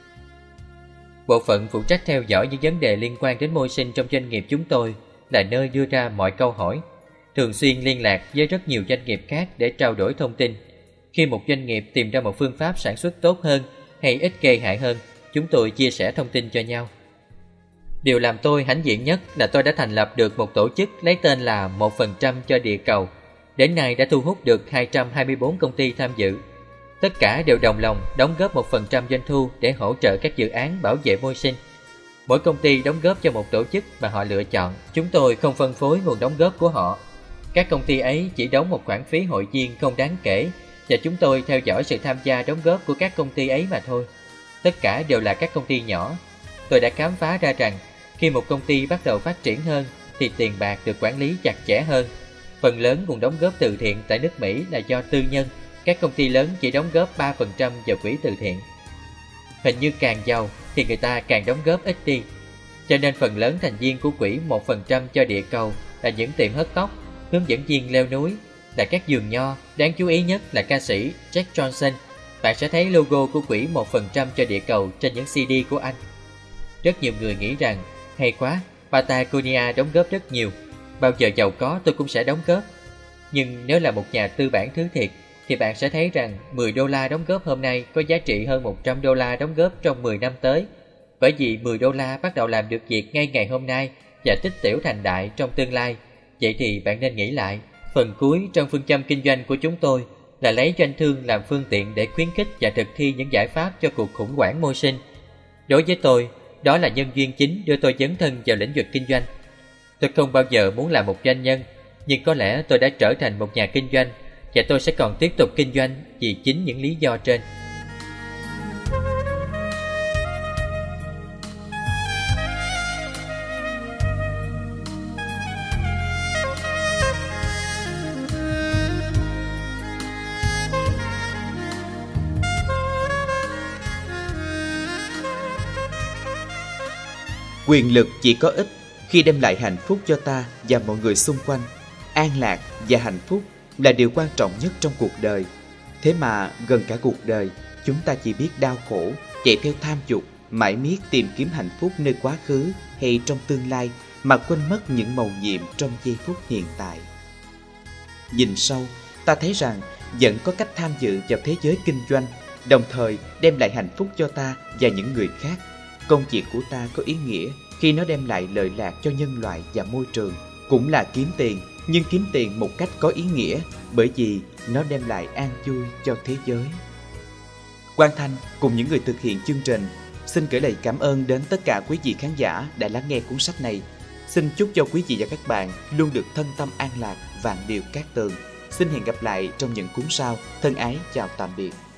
Bộ phận phụ trách theo dõi những vấn đề liên quan đến môi sinh trong doanh nghiệp chúng tôi là nơi đưa ra mọi câu hỏi, thường xuyên liên lạc với rất nhiều doanh nghiệp khác để trao đổi thông tin. Khi một doanh nghiệp tìm ra một phương pháp sản xuất tốt hơn hay ít gây hại hơn, chúng tôi chia sẻ thông tin cho nhau. Điều làm tôi hãnh diện nhất là tôi đã thành lập được một tổ chức lấy tên là một phần trăm cho địa cầu. Đến nay đã thu hút được hai trăm hai mươi bốn công ty tham dự. Tất cả đều đồng lòng đóng góp một phần trăm doanh thu để hỗ trợ các dự án bảo vệ môi sinh. Mỗi công ty đóng góp cho một tổ chức mà họ lựa chọn. Chúng tôi không phân phối nguồn đóng góp của họ. Các công ty ấy chỉ đóng một khoản phí hội viên không đáng kể, và chúng tôi theo dõi sự tham gia đóng góp của các công ty ấy mà thôi. Tất cả đều là các công ty nhỏ. Tôi đã khám phá ra rằng khi một công ty bắt đầu phát triển hơn thì tiền bạc được quản lý chặt chẽ hơn. Phần lớn nguồn đóng góp từ thiện tại nước Mỹ là do tư nhân. Các công ty lớn chỉ đóng góp ba phần trăm vào quỹ từ thiện. Hình như càng giàu thì người ta càng đóng góp ít đi. Cho nên phần lớn thành viên của quỹ một phần trăm cho địa cầu là những tiệm hớt tóc, hướng dẫn viên leo núi, là các vườn nho. Đáng chú ý nhất là ca sĩ Jack Johnson. Bạn sẽ thấy logo của quỹ một phần trăm cho địa cầu trên những xê đê của anh. Rất nhiều người nghĩ rằng hay quá, Patagonia đóng góp rất nhiều, bao giờ giàu có tôi cũng sẽ đóng góp. Nhưng nếu là một nhà tư bản thứ thiệt thì bạn sẽ thấy rằng mười đô la đóng góp hôm nay có giá trị hơn một trăm đô la đóng góp trong mười năm tới. Bởi vì mười đô la bắt đầu làm được việc ngay ngày hôm nay và tích tiểu thành đại trong tương lai. Vậy thì bạn nên nghĩ lại. Phần cuối trong phương châm kinh doanh của chúng tôi là lấy doanh thương làm phương tiện để khuyến khích và thực thi những giải pháp cho cuộc khủng hoảng môi sinh. Đối với tôi, đó là nhân duyên chính đưa tôi dấn thân vào lĩnh vực kinh doanh. Tôi không bao giờ muốn làm một doanh nhân, nhưng có lẽ tôi đã trở thành một nhà kinh doanh, và tôi sẽ còn tiếp tục kinh doanh vì chính những lý do trên. Quyền lực chỉ có ích khi đem lại hạnh phúc cho ta và mọi người xung quanh. An lạc và hạnh phúc là điều quan trọng nhất trong cuộc đời. Thế mà gần cả cuộc đời chúng ta chỉ biết đau khổ, chạy theo tham dục, mãi miết tìm kiếm hạnh phúc nơi quá khứ hay trong tương lai mà quên mất những mầu nhiệm trong giây phút hiện tại. Nhìn sâu, ta thấy rằng vẫn có cách tham dự vào thế giới kinh doanh, đồng thời đem lại hạnh phúc cho ta và những người khác. Công việc của ta có ý nghĩa khi nó đem lại lợi lạc cho nhân loại và môi trường. Cũng là kiếm tiền, nhưng kiếm tiền một cách có ý nghĩa, bởi vì nó đem lại an vui cho thế giới. Quang Thanh cùng những người thực hiện chương trình xin gửi lời cảm ơn đến tất cả quý vị khán giả đã lắng nghe cuốn sách này. Xin chúc cho quý vị và các bạn luôn được thân tâm an lạc, vạn điều cát tường. Xin hẹn gặp lại trong những cuốn sau. Thân ái chào tạm biệt.